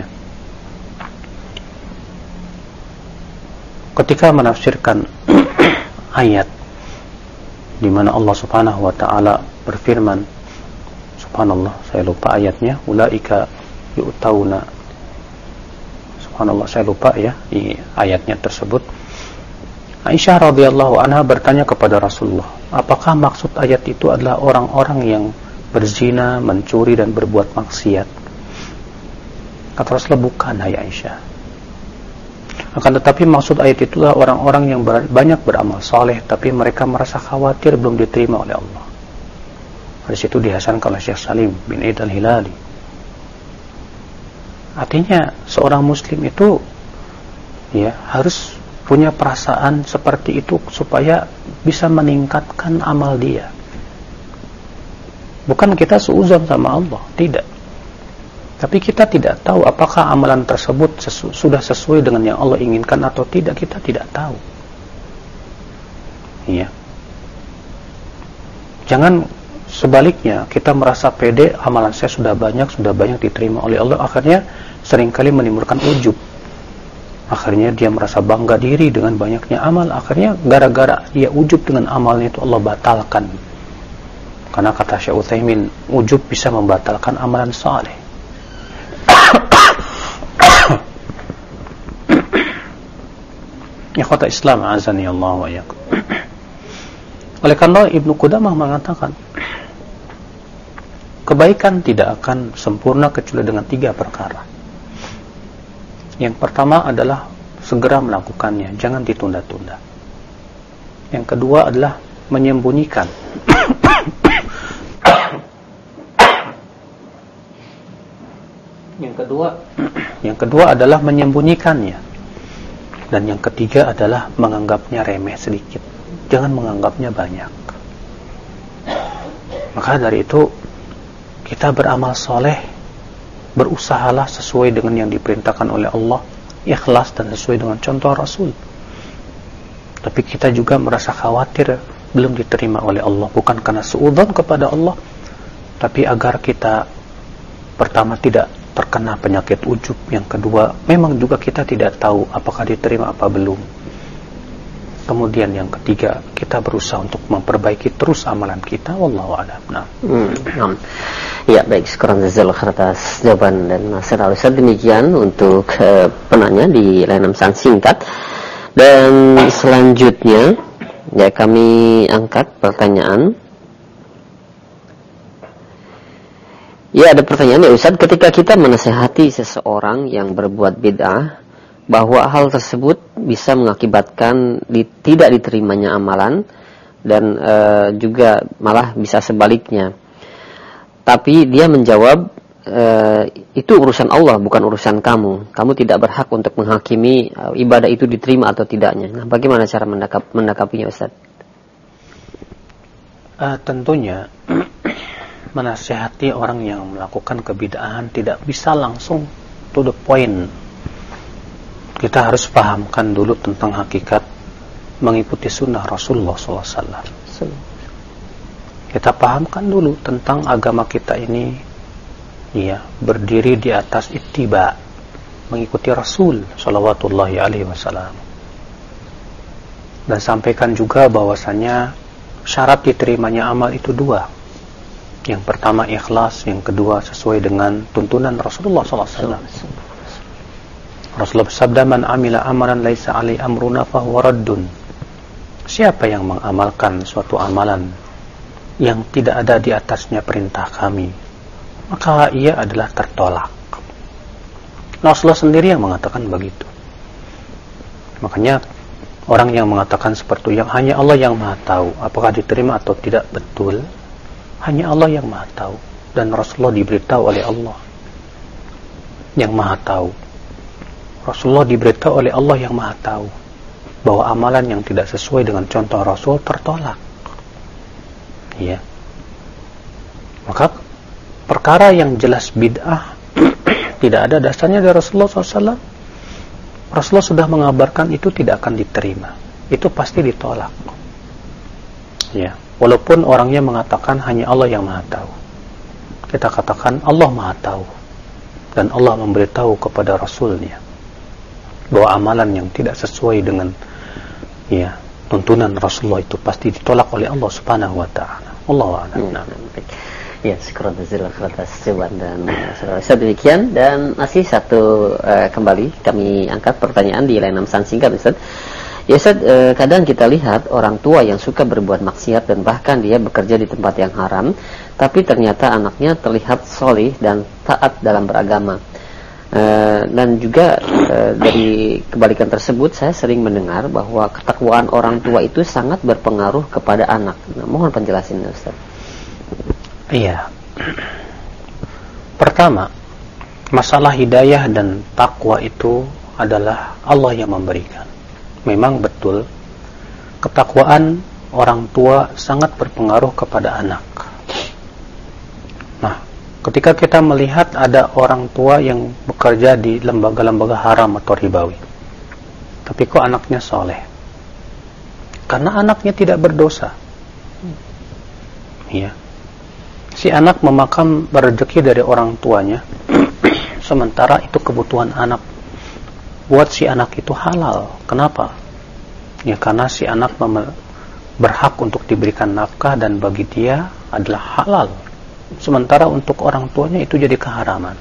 Ketika menafsirkan ayat di mana Allah Subhanahu wa taala berfirman, subhanallah, saya lupa ayatnya, ulaika yu'tauna. Subhanallah, saya lupa ya ayatnya tersebut. Aisyah radhiyallahu anha bertanya kepada Rasulullah, apakah maksud ayat itu adalah orang-orang yang berzina, mencuri dan berbuat maksiat? Kata Rasulullah, bukan hai Aisyah. Akan tetapi maksud ayat itulah orang-orang yang ber, banyak beramal saleh tapi mereka merasa khawatir belum diterima oleh Allah. Hadis itu dihasankan oleh Syekh Salim bin Eid al-Hilali. Artinya seorang muslim itu ya harus punya perasaan seperti itu supaya bisa meningkatkan amal dia. Bukan kita suudzon sama Allah, tidak. Tapi kita tidak tahu apakah amalan tersebut sesu, sudah sesuai dengan yang Allah inginkan atau tidak, kita tidak tahu. Iya. Jangan sebaliknya, kita merasa pede, amalan saya sudah banyak, sudah banyak diterima oleh Allah, akhirnya seringkali menimbulkan ujub. Akhirnya dia merasa bangga diri dengan banyaknya amal, akhirnya gara-gara dia ujub dengan amalnya itu Allah batalkan. Karena kata Syekh Utsaimin, ujub bisa membatalkan amalan saleh. Ikhwata Islam azani Allah wa iyyakum. Oleh karena Ibnu Qudamah mengatakan kebaikan tidak akan sempurna kecuali dengan tiga perkara. Yang pertama adalah segera melakukannya, jangan ditunda-tunda. Yang kedua adalah menyembunyikan. Yang kedua, yang kedua adalah menyembunyikannya. Dan yang ketiga adalah menganggapnya remeh sedikit. Jangan menganggapnya banyak. Maka dari itu kita beramal soleh, berusahalah sesuai dengan yang diperintahkan oleh Allah, ikhlas dan sesuai dengan contoh Rasul. Tapi kita juga merasa khawatir belum diterima oleh Allah, bukan karena suudzon kepada Allah, tapi agar kita pertama tidak terkena penyakit ujub, yang kedua memang juga kita tidak tahu apakah diterima apa belum, kemudian yang ketiga kita berusaha untuk memperbaiki terus amalan kita. Wallahu a'lam. Nah. Hmm, ya baik, sekarang jazakallahu khairan atas jawaban dan nasihat Ustaz. Demikian untuk uh, penanya di layanan pesan singkat, dan selanjutnya ya kami angkat pertanyaan. Ya, ada pertanyaan ya Ustaz, ketika kita menasihati seseorang yang berbuat bid'ah bahwa hal tersebut bisa mengakibatkan di, tidak diterimanya amalan dan e, juga malah bisa sebaliknya. Tapi dia menjawab, e, itu urusan Allah bukan urusan kamu. Kamu tidak berhak untuk menghakimi e, ibadah itu diterima atau tidaknya. Nah, bagaimana cara mendakap, mendakapinya Ustaz? Uh, tentunya menasihati orang yang melakukan kebid'ahan tidak bisa langsung to the point, kita harus pahamkan dulu tentang hakikat mengikuti sunnah Rasulullah shallallahu alaihi wasallam. Kita pahamkan dulu tentang agama kita ini, ya, berdiri di atas ittiba, mengikuti Rasul Shallallahu Alaihi Wasallam. Dan sampaikan juga bahwasanya syarat diterimanya amal itu dua. Yang pertama ikhlas, yang kedua sesuai dengan tuntunan Rasulullah Shallallahu Alaihi Wasallam. Rasulullah bersabda, "Man amila amalan laisa alai amruna fahuwa raddun." Siapa yang mengamalkan suatu amalan yang tidak ada di atasnya perintah kami, maka ia adalah tertolak. Rasulullah sendiri yang mengatakan begitu. Makanya orang yang mengatakan seperti yang hanya Allah yang Maha tahu apakah diterima atau tidak betul, hanya Allah yang Maha tahu, dan Rasulullah diberitahu oleh Allah yang Maha tahu. Rasulullah diberitahu oleh Allah yang Maha tahu bahwa amalan yang tidak sesuai dengan contoh Rasul tertolak. Ya. Maka perkara yang jelas bid'ah tidak ada dasarnya dari Rasulullah shallallahu alaihi wasallam. Rasulullah sudah mengabarkan itu tidak akan diterima, itu pasti ditolak. Ya, walaupun orangnya mengatakan hanya Allah yang Maha tahu, kita katakan Allah Maha tahu, dan Allah memberitahu kepada Rasulnya bahwa amalan yang tidak sesuai dengan, ya, tuntunan Rasulullah itu pasti ditolak oleh Allah Subhanahu wa taala. Allahu a'lam. Ya, syukur jazakallahu atas jawaban dan saudara demikian. Dan masih satu uh, kembali kami angkat pertanyaan di layanan pesan singkat, Ustaz. Ya Ustaz, uh, kadang kita lihat orang tua yang suka berbuat maksiat dan bahkan dia bekerja di tempat yang haram, tapi ternyata anaknya terlihat solih dan taat dalam beragama. Uh, dan juga uh, dari kebalikan tersebut saya sering mendengar bahwa ketakwaan orang tua itu sangat berpengaruh kepada anak. Nah, mohon penjelasannya, Ustaz. Iya. Pertama, masalah hidayah dan takwa itu adalah Allah yang memberikan. Memang betul ketakwaan orang tua sangat berpengaruh kepada anak. Nah, ketika kita melihat ada orang tua yang bekerja di lembaga-lembaga haram atau ribawi, tapi kok anaknya soleh, karena anaknya tidak berdosa. Ya, si anak memakan rezeki dari orang tuanya, sementara itu kebutuhan anak. Buat si anak itu halal. Kenapa? Ya karena si anak berhak untuk diberikan nafkah dan bagi dia adalah halal. Sementara untuk orang tuanya itu jadi keharaman.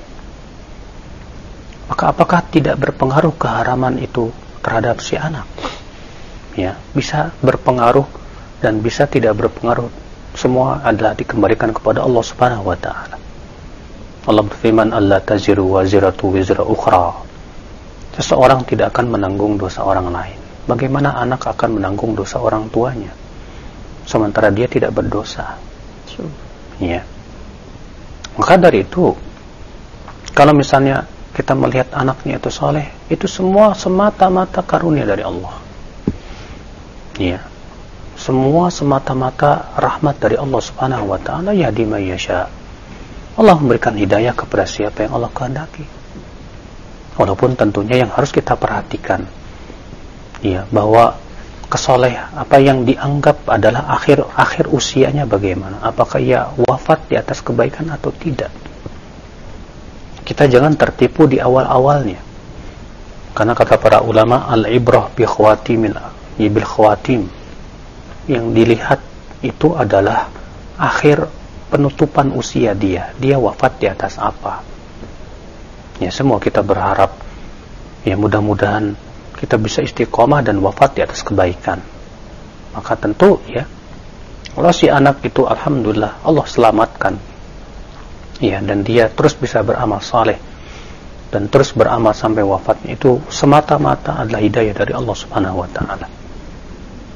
Maka apakah tidak berpengaruh keharaman itu terhadap si anak? Ya, bisa berpengaruh dan bisa tidak berpengaruh. Semua adalah dikembalikan kepada Allah Subhanahu wa taala. Allah berfirman, "Allah taziru waziratu wizra ukhra." Seseorang tidak akan menanggung dosa orang lain. Bagaimana anak akan menanggung dosa orang tuanya sementara dia tidak berdosa? Sure. Ya. Maka dari itu, kalau misalnya kita melihat anaknya itu soleh, itu semua semata-mata karunia dari Allah. Ya. Semua semata-mata rahmat dari Allah Subhanahu wa taala, yahdi may yasha. Allah memberikan hidayah kepada siapa yang Allah kehendaki. Walaupun tentunya yang harus kita perhatikan, ya, bahwa kesoleh apa yang dianggap adalah akhir akhir usianya bagaimana? Apakah ia wafat di atas kebaikan atau tidak? Kita jangan tertipu di awal-awalnya. Karena kata para ulama, al-ibrah bi khawatimil bil khawatim. Yang dilihat itu adalah akhir penutupan usia dia. Dia wafat di atas apa? Ya, semua kita berharap ya mudah-mudahan kita bisa istiqomah dan wafat di atas kebaikan. Maka tentu ya, kalau si anak itu alhamdulillah Allah selamatkan, ya, dan dia terus bisa beramal saleh dan terus beramal sampai wafatnya, itu semata-mata adalah hidayah dari Allah Subhanahu wa taala.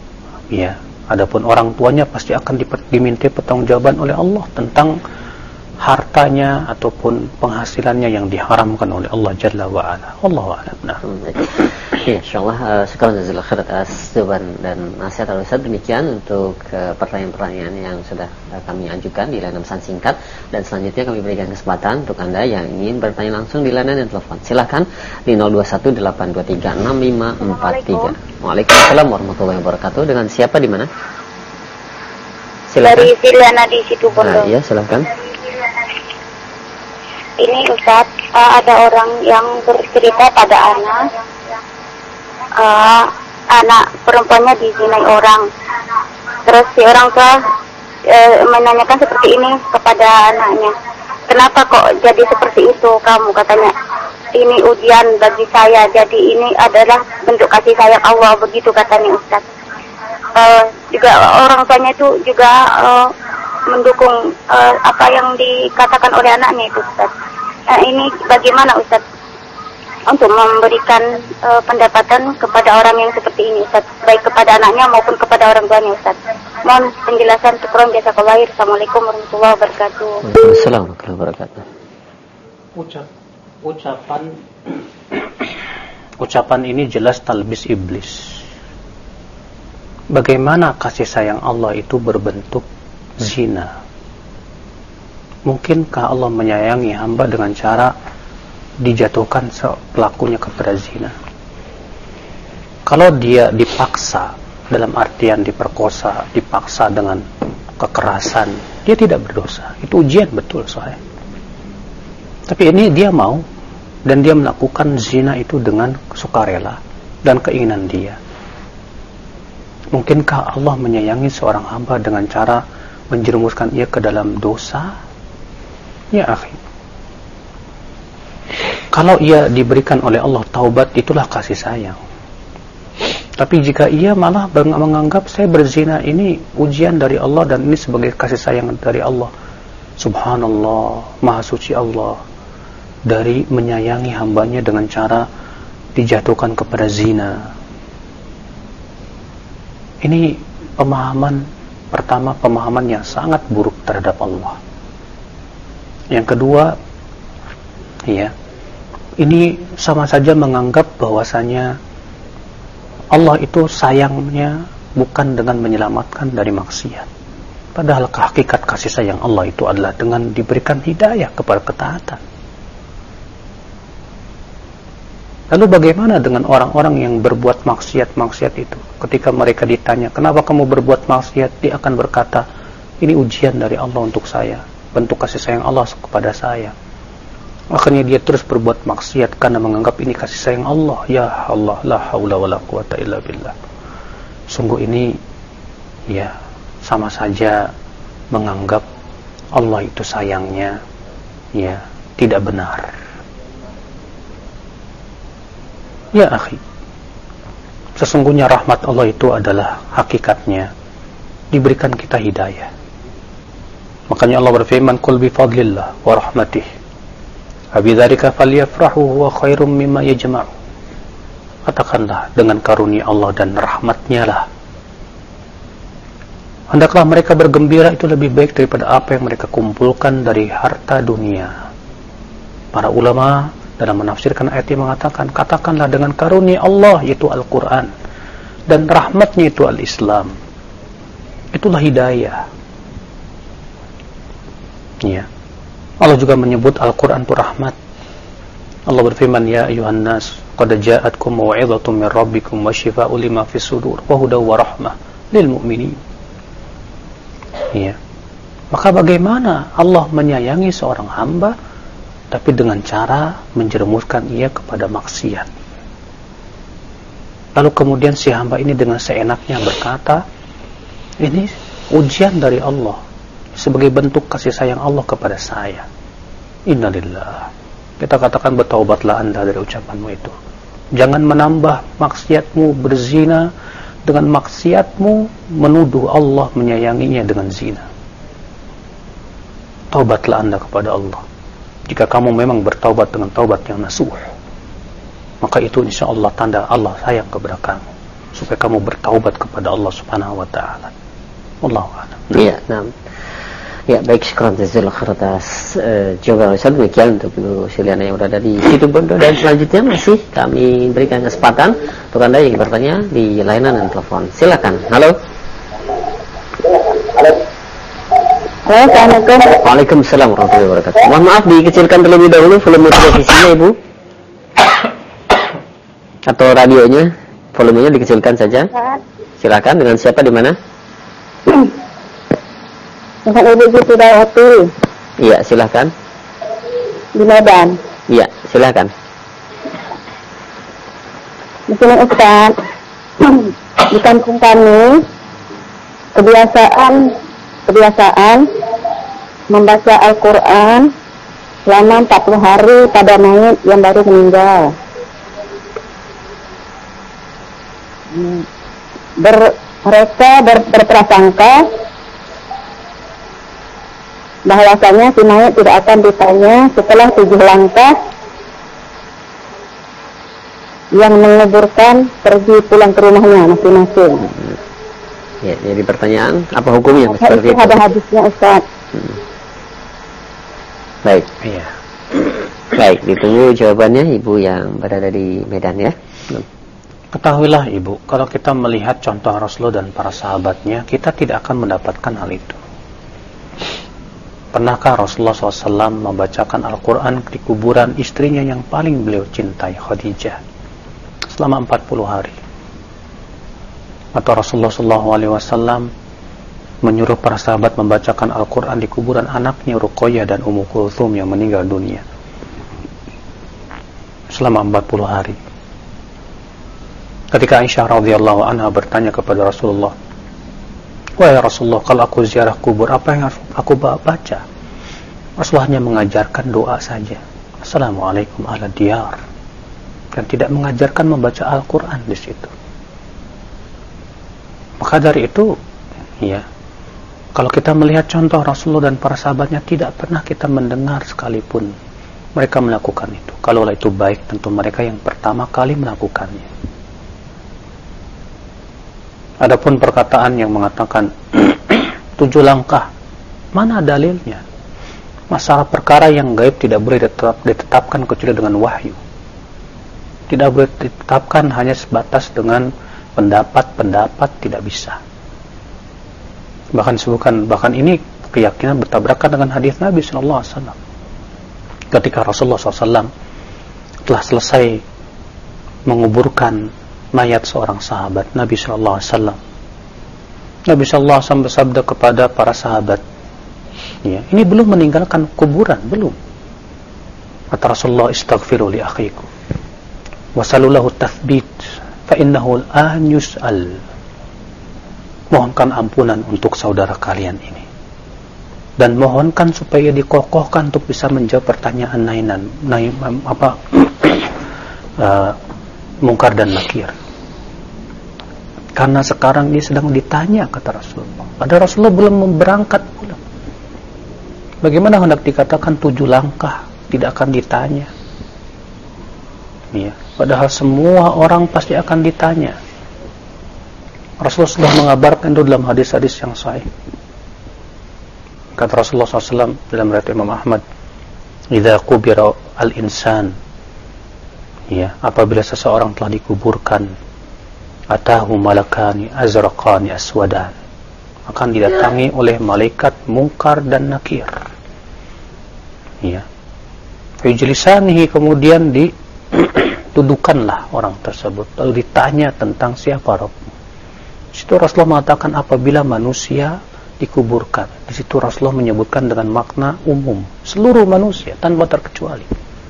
Ya, adapun orang tuanya pasti akan dimintai pertanggungjawaban oleh Allah tentang hartanya ataupun penghasilannya yang diharamkan oleh Allah Jalla wa Ala. Allahu a'lam. Nah. Ya, insyaallah uh, syukur jazakallahu khair atas jawaban dan nasihat Ustaz. Demikian untuk uh, pertanyaan-pertanyaan yang sudah uh, kami ajukan di layanan pesan singkat, dan selanjutnya kami berikan kesempatan untuk Anda yang ingin bertanya langsung di layanan telepon. Silakan di nol dua satu delapan dua tiga enam lima empat tiga. Waalaikumsalam warahmatullahi wabarakatuh. Dengan siapa di mana? Silakan. Dari Siliana di situ Bondo. Nah, iya, silakan. Ini Ustaz, uh, ada orang yang bercerita pada anak, uh, anak perempuannya dizinai orang. Terus si orang tua uh, menanyakan seperti ini kepada anaknya, kenapa kok jadi seperti itu kamu? Katanya, ini ujian bagi saya, jadi ini adalah bentuk kasih sayang Allah, begitu katanya Ustaz. Uh, juga orang tuanya itu juga uh, mendukung uh, apa yang dikatakan oleh anaknya itu Ustaz. Nah, ini bagaimana Ustaz untuk memberikan uh, pendapatan kepada orang yang seperti ini Ustaz, baik kepada anaknya maupun kepada orang tuanya Ustaz. Mohon penjelasan, syukron jazakallahu khair. Assalamualaikum warahmatullahi wabarakatuh. Waalaikumsalam warahmatullahi wabarakatuh. Ucap, ucapan ucapan ini jelas talbis iblis. Bagaimana kasih sayang Allah itu berbentuk zina? Mungkinkah Allah menyayangi hamba dengan cara dijatuhkan pelakunya kepada zina? Kalau dia dipaksa, dalam artian diperkosa, dipaksa dengan kekerasan, dia tidak berdosa. Itu ujian betul soalnya. Tapi ini dia mau, dan dia melakukan zina itu dengan sukarela dan keinginan dia. Mungkinkah Allah menyayangi seorang hamba dengan cara menjerumuskan ia ke dalam dosa? Ya akhi, kalau ia diberikan oleh Allah taubat, itulah kasih sayang. Tapi jika ia malah menganggap saya berzina ini ujian dari Allah dan ini sebagai kasih sayang dari Allah, subhanallah, maha suci Allah dari menyayangi hambanya dengan cara dijatuhkan kepada zina. Ini pemahaman pertama, pemahaman yang sangat buruk terhadap Allah. Yang kedua, ya, ini sama saja menganggap bahwasanya Allah itu sayangnya bukan dengan menyelamatkan dari maksiat. Padahal hakikat kasih sayang Allah itu adalah dengan diberikan hidayah kepada ketaatan. Lalu bagaimana dengan orang-orang yang berbuat maksiat-maksiat itu? Ketika mereka ditanya, kenapa kamu berbuat maksiat? Dia akan berkata, ini ujian dari Allah untuk saya, bentuk kasih sayang Allah kepada saya. Akhirnya dia terus berbuat maksiat karena menganggap ini kasih sayang Allah. Ya Allah, la haula wa la quwata illa billah. Sungguh ini, ya, sama saja menganggap Allah itu sayangnya, ya, tidak benar. Ya akhi, sesungguhnya rahmat Allah itu adalah hakikatnya diberikan kita hidayah. Makanya Allah berfirman, "Qul bi fadlillah wa rahmatih, fabidzalika falyafrahu huwa khairum mimma yajma'u." Katakanlah, dengan karunia Allah dan rahmatnya lah hendaklah mereka bergembira, itu lebih baik daripada apa yang mereka kumpulkan dari harta dunia. Para ulama dalam menafsirkan ayat ini mengatakan, katakanlah dengan karunia Allah, yaitu Al-Quran, dan rahmatnya itu Al-Islam. Itulah hidayah. Ya. Allah juga menyebut Al-Quran itu rahmat. Allah berfirman, ya ayuhan nas, qad ja'atkum mau'izatun min rabbikum wa shifaa'un lima fis sudur wa hudaw wa rahmah lil mu'minin. Ya. Maka bagaimana Allah menyayangi seorang hamba tapi dengan cara menjerumuskan ia kepada maksiat? Lalu kemudian si hamba ini dengan seenaknya berkata, ini ujian dari Allah sebagai bentuk kasih sayang Allah kepada saya. Innalillah. Kita katakan, bertaubatlah anda dari ucapanmu itu. Jangan menambah maksiatmu berzina dengan maksiatmu menuduh Allah menyayanginya dengan zina. Taubatlah anda kepada Allah. Jika kamu memang bertaubat dengan taubat yang nasuh, maka itu insya Allah tanda Allah sayang kepada kamu, supaya kamu bertaubat kepada Allah subhanahu wa ta'ala. Wallahu a'lam. Iya, nah. Ya, baik, syukran jazakallahu khairan atas uh, jawaban Ustaz. Demikian untuk Ibu Siliana yang berada di situ Bondo, dan selanjutnya masih kami berikan kesempatan untuk Anda yang bertanya di layanan dan telepon. Silakan. Halo. Halo. Assalamualaikum. Waalaikumsalam warahmatullahi wabarakatuh. Mohon maaf dikecilkan terlebih dahulu volume televisinya, Ibu. Atau radionya, volumenya dikecilkan saja. Silakan, dengan siapa di mana? Dengan Ibu Siti Dawati. Iya, silakan. Di Medan. Iya, silakan. Di sini Ustaz, di kampung kami kebiasaan kebiasaan membaca Al-Quran selama empat puluh hari pada mayit yang baru meninggal. Ber, mereka ber, berprasangka bahwasanya si mayit tidak akan ditanya setelah tujuh langkah yang menguburkan pergi pulang ke rumahnya masing-masing. Ya, jadi pertanyaan, apa hukumnya Nah, seperti itu itu? ada hadisnya Ustaz. Hmm. Baik, Iya. baik, ditunggu jawabannya Ibu yang berada di Medan ya. Ketahuilah Ibu, kalau kita melihat contoh Rasulullah dan para sahabatnya, kita tidak akan mendapatkan hal itu. Pernahkah Rasulullah shallallahu alaihi wasallam membacakan Al-Quran di kuburan istrinya yang paling beliau cintai, Khadijah, selama empat puluh hari? Atau Rasulullah shallallahu alaihi wasallam menyuruh para sahabat membacakan Al-Quran di kuburan anaknya Ruqayyah dan Ummu Kulthum yang meninggal dunia selama empat puluh hari? Ketika Aisyah radhiyallahu anha bertanya kepada Rasulullah, "Wahai Rasulullah, kalau aku ziarah kubur, apa yang harus aku baca?" Rasulullah hanya mengajarkan doa saja, "Assalamualaikum ala diyar," dan tidak mengajarkan membaca Al-Quran di situ. Maka dari itu, ya, kalau kita melihat contoh Rasulullah dan para sahabatnya, tidak pernah kita mendengar sekalipun mereka melakukan itu. Kalau itu baik, tentu mereka yang pertama kali melakukannya. Adapun perkataan yang mengatakan tujuh langkah, mana dalilnya? Masalah perkara yang gaib tidak boleh ditetap, ditetapkan kecuali dengan wahyu. Tidak boleh ditetapkan hanya sebatas dengan pendapat-pendapat, tidak bisa. Bahkan sebutkan, bahkan ini keyakinan bertabrakan dengan hadis Nabi Sallallahu Alaihi Wasallam. Ketika Rasulullah Sallallahu Alaihi Wasallam telah selesai menguburkan mayat seorang sahabat Nabi Sallallahu Alaihi Wasallam, Nabi Sallallahu Alaihi Wasallam bersabda kepada para sahabat, ya, ini belum meninggalkan kuburan, belum. Kata Rasulullah, "Istaghfiru li akhikum wasallallahu tathbit fa innahu al-an yus'al." Mohonkan ampunan untuk saudara kalian ini, dan mohonkan supaya dikokohkan untuk bisa menjawab pertanyaan nainan, naim, apa uh, mungkar dan nakir. Karena sekarang dia sedang ditanya, kata Rasulullah. Padahal Rasulullah belum berangkat pula. Bagaimana hendak dikatakan tujuh langkah tidak akan ditanya? Ya, padahal semua orang pasti akan ditanya. Rasulullah sudah mengabarkan itu dalam hadis-hadis yang sahih. Kata Rasulullah shallallahu alaihi wasallam dalam riwayat Imam Ahmad, "Idza qubira al-insan," ya, apabila seseorang telah dikuburkan, "atahu malakani azraqani aswadan," akan didatangi oleh malaikat mungkar dan nakir. Ya. Fijlisanihi, kemudian ditudukanlah orang tersebut, lalu ditanya tentang siapa Rabbmu. Di situ Rasulullah mengatakan apabila manusia dikuburkan, di situ Rasulullah menyebutkan dengan makna umum, seluruh manusia tanpa terkecuali.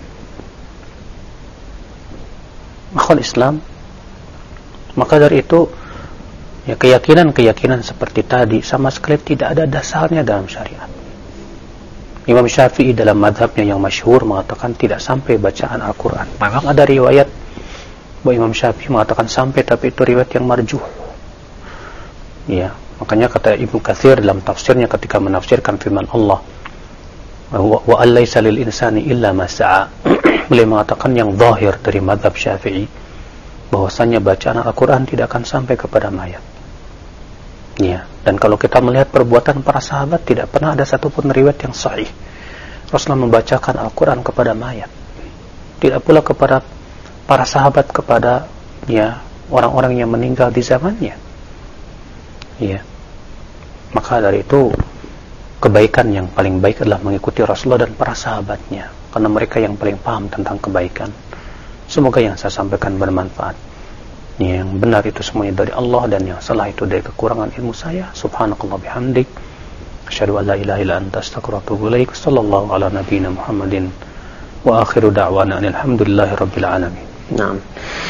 Akhwal Islam, maka dari itu, ya, keyakinan-keyakinan seperti tadi sama sekali tidak ada dasarnya dalam syariat. Imam Syafi'i dalam madhabnya yang masyhur mengatakan tidak sampai bacaan Al-Quran. Memang ada riwayat bahwa Imam Syafi'i mengatakan sampai, tapi itu riwayat yang marjuh. Ya, makanya kata Ibnu Katsir dalam tafsirnya ketika menafsirkan firman Allah, wa alaysa lil insani illa ma sa'a, beliau mengatakan yang zahir dari mazhab Syafi'i bahwasanya bacaan Al-Quran tidak akan sampai kepada mayat. Ya, Dan kalau kita melihat perbuatan para sahabat, tidak pernah ada satupun riwayat yang sahih Rasulullah membacakan Al-Quran kepada mayat. Tidak pula kepada para sahabat kepada ya orang-orang yang meninggal di zamannya. Ya. Maka dari itu kebaikan yang paling baik adalah mengikuti Rasulullah dan para sahabatnya, karena mereka yang paling paham tentang kebaikan. Semoga yang saya sampaikan bermanfaat. Yang benar itu semuanya dari Allah, dan yang salah itu dari kekurangan ilmu saya. Subhanakallah bihamdik, asyhadu an la ilaha illa anta, astaghfiruka wa atubu ilaik. Sallallahu ala nabiyyina Muhammadin wa akhiru da'wana alhamdulillahi rabbil alamin. Nah,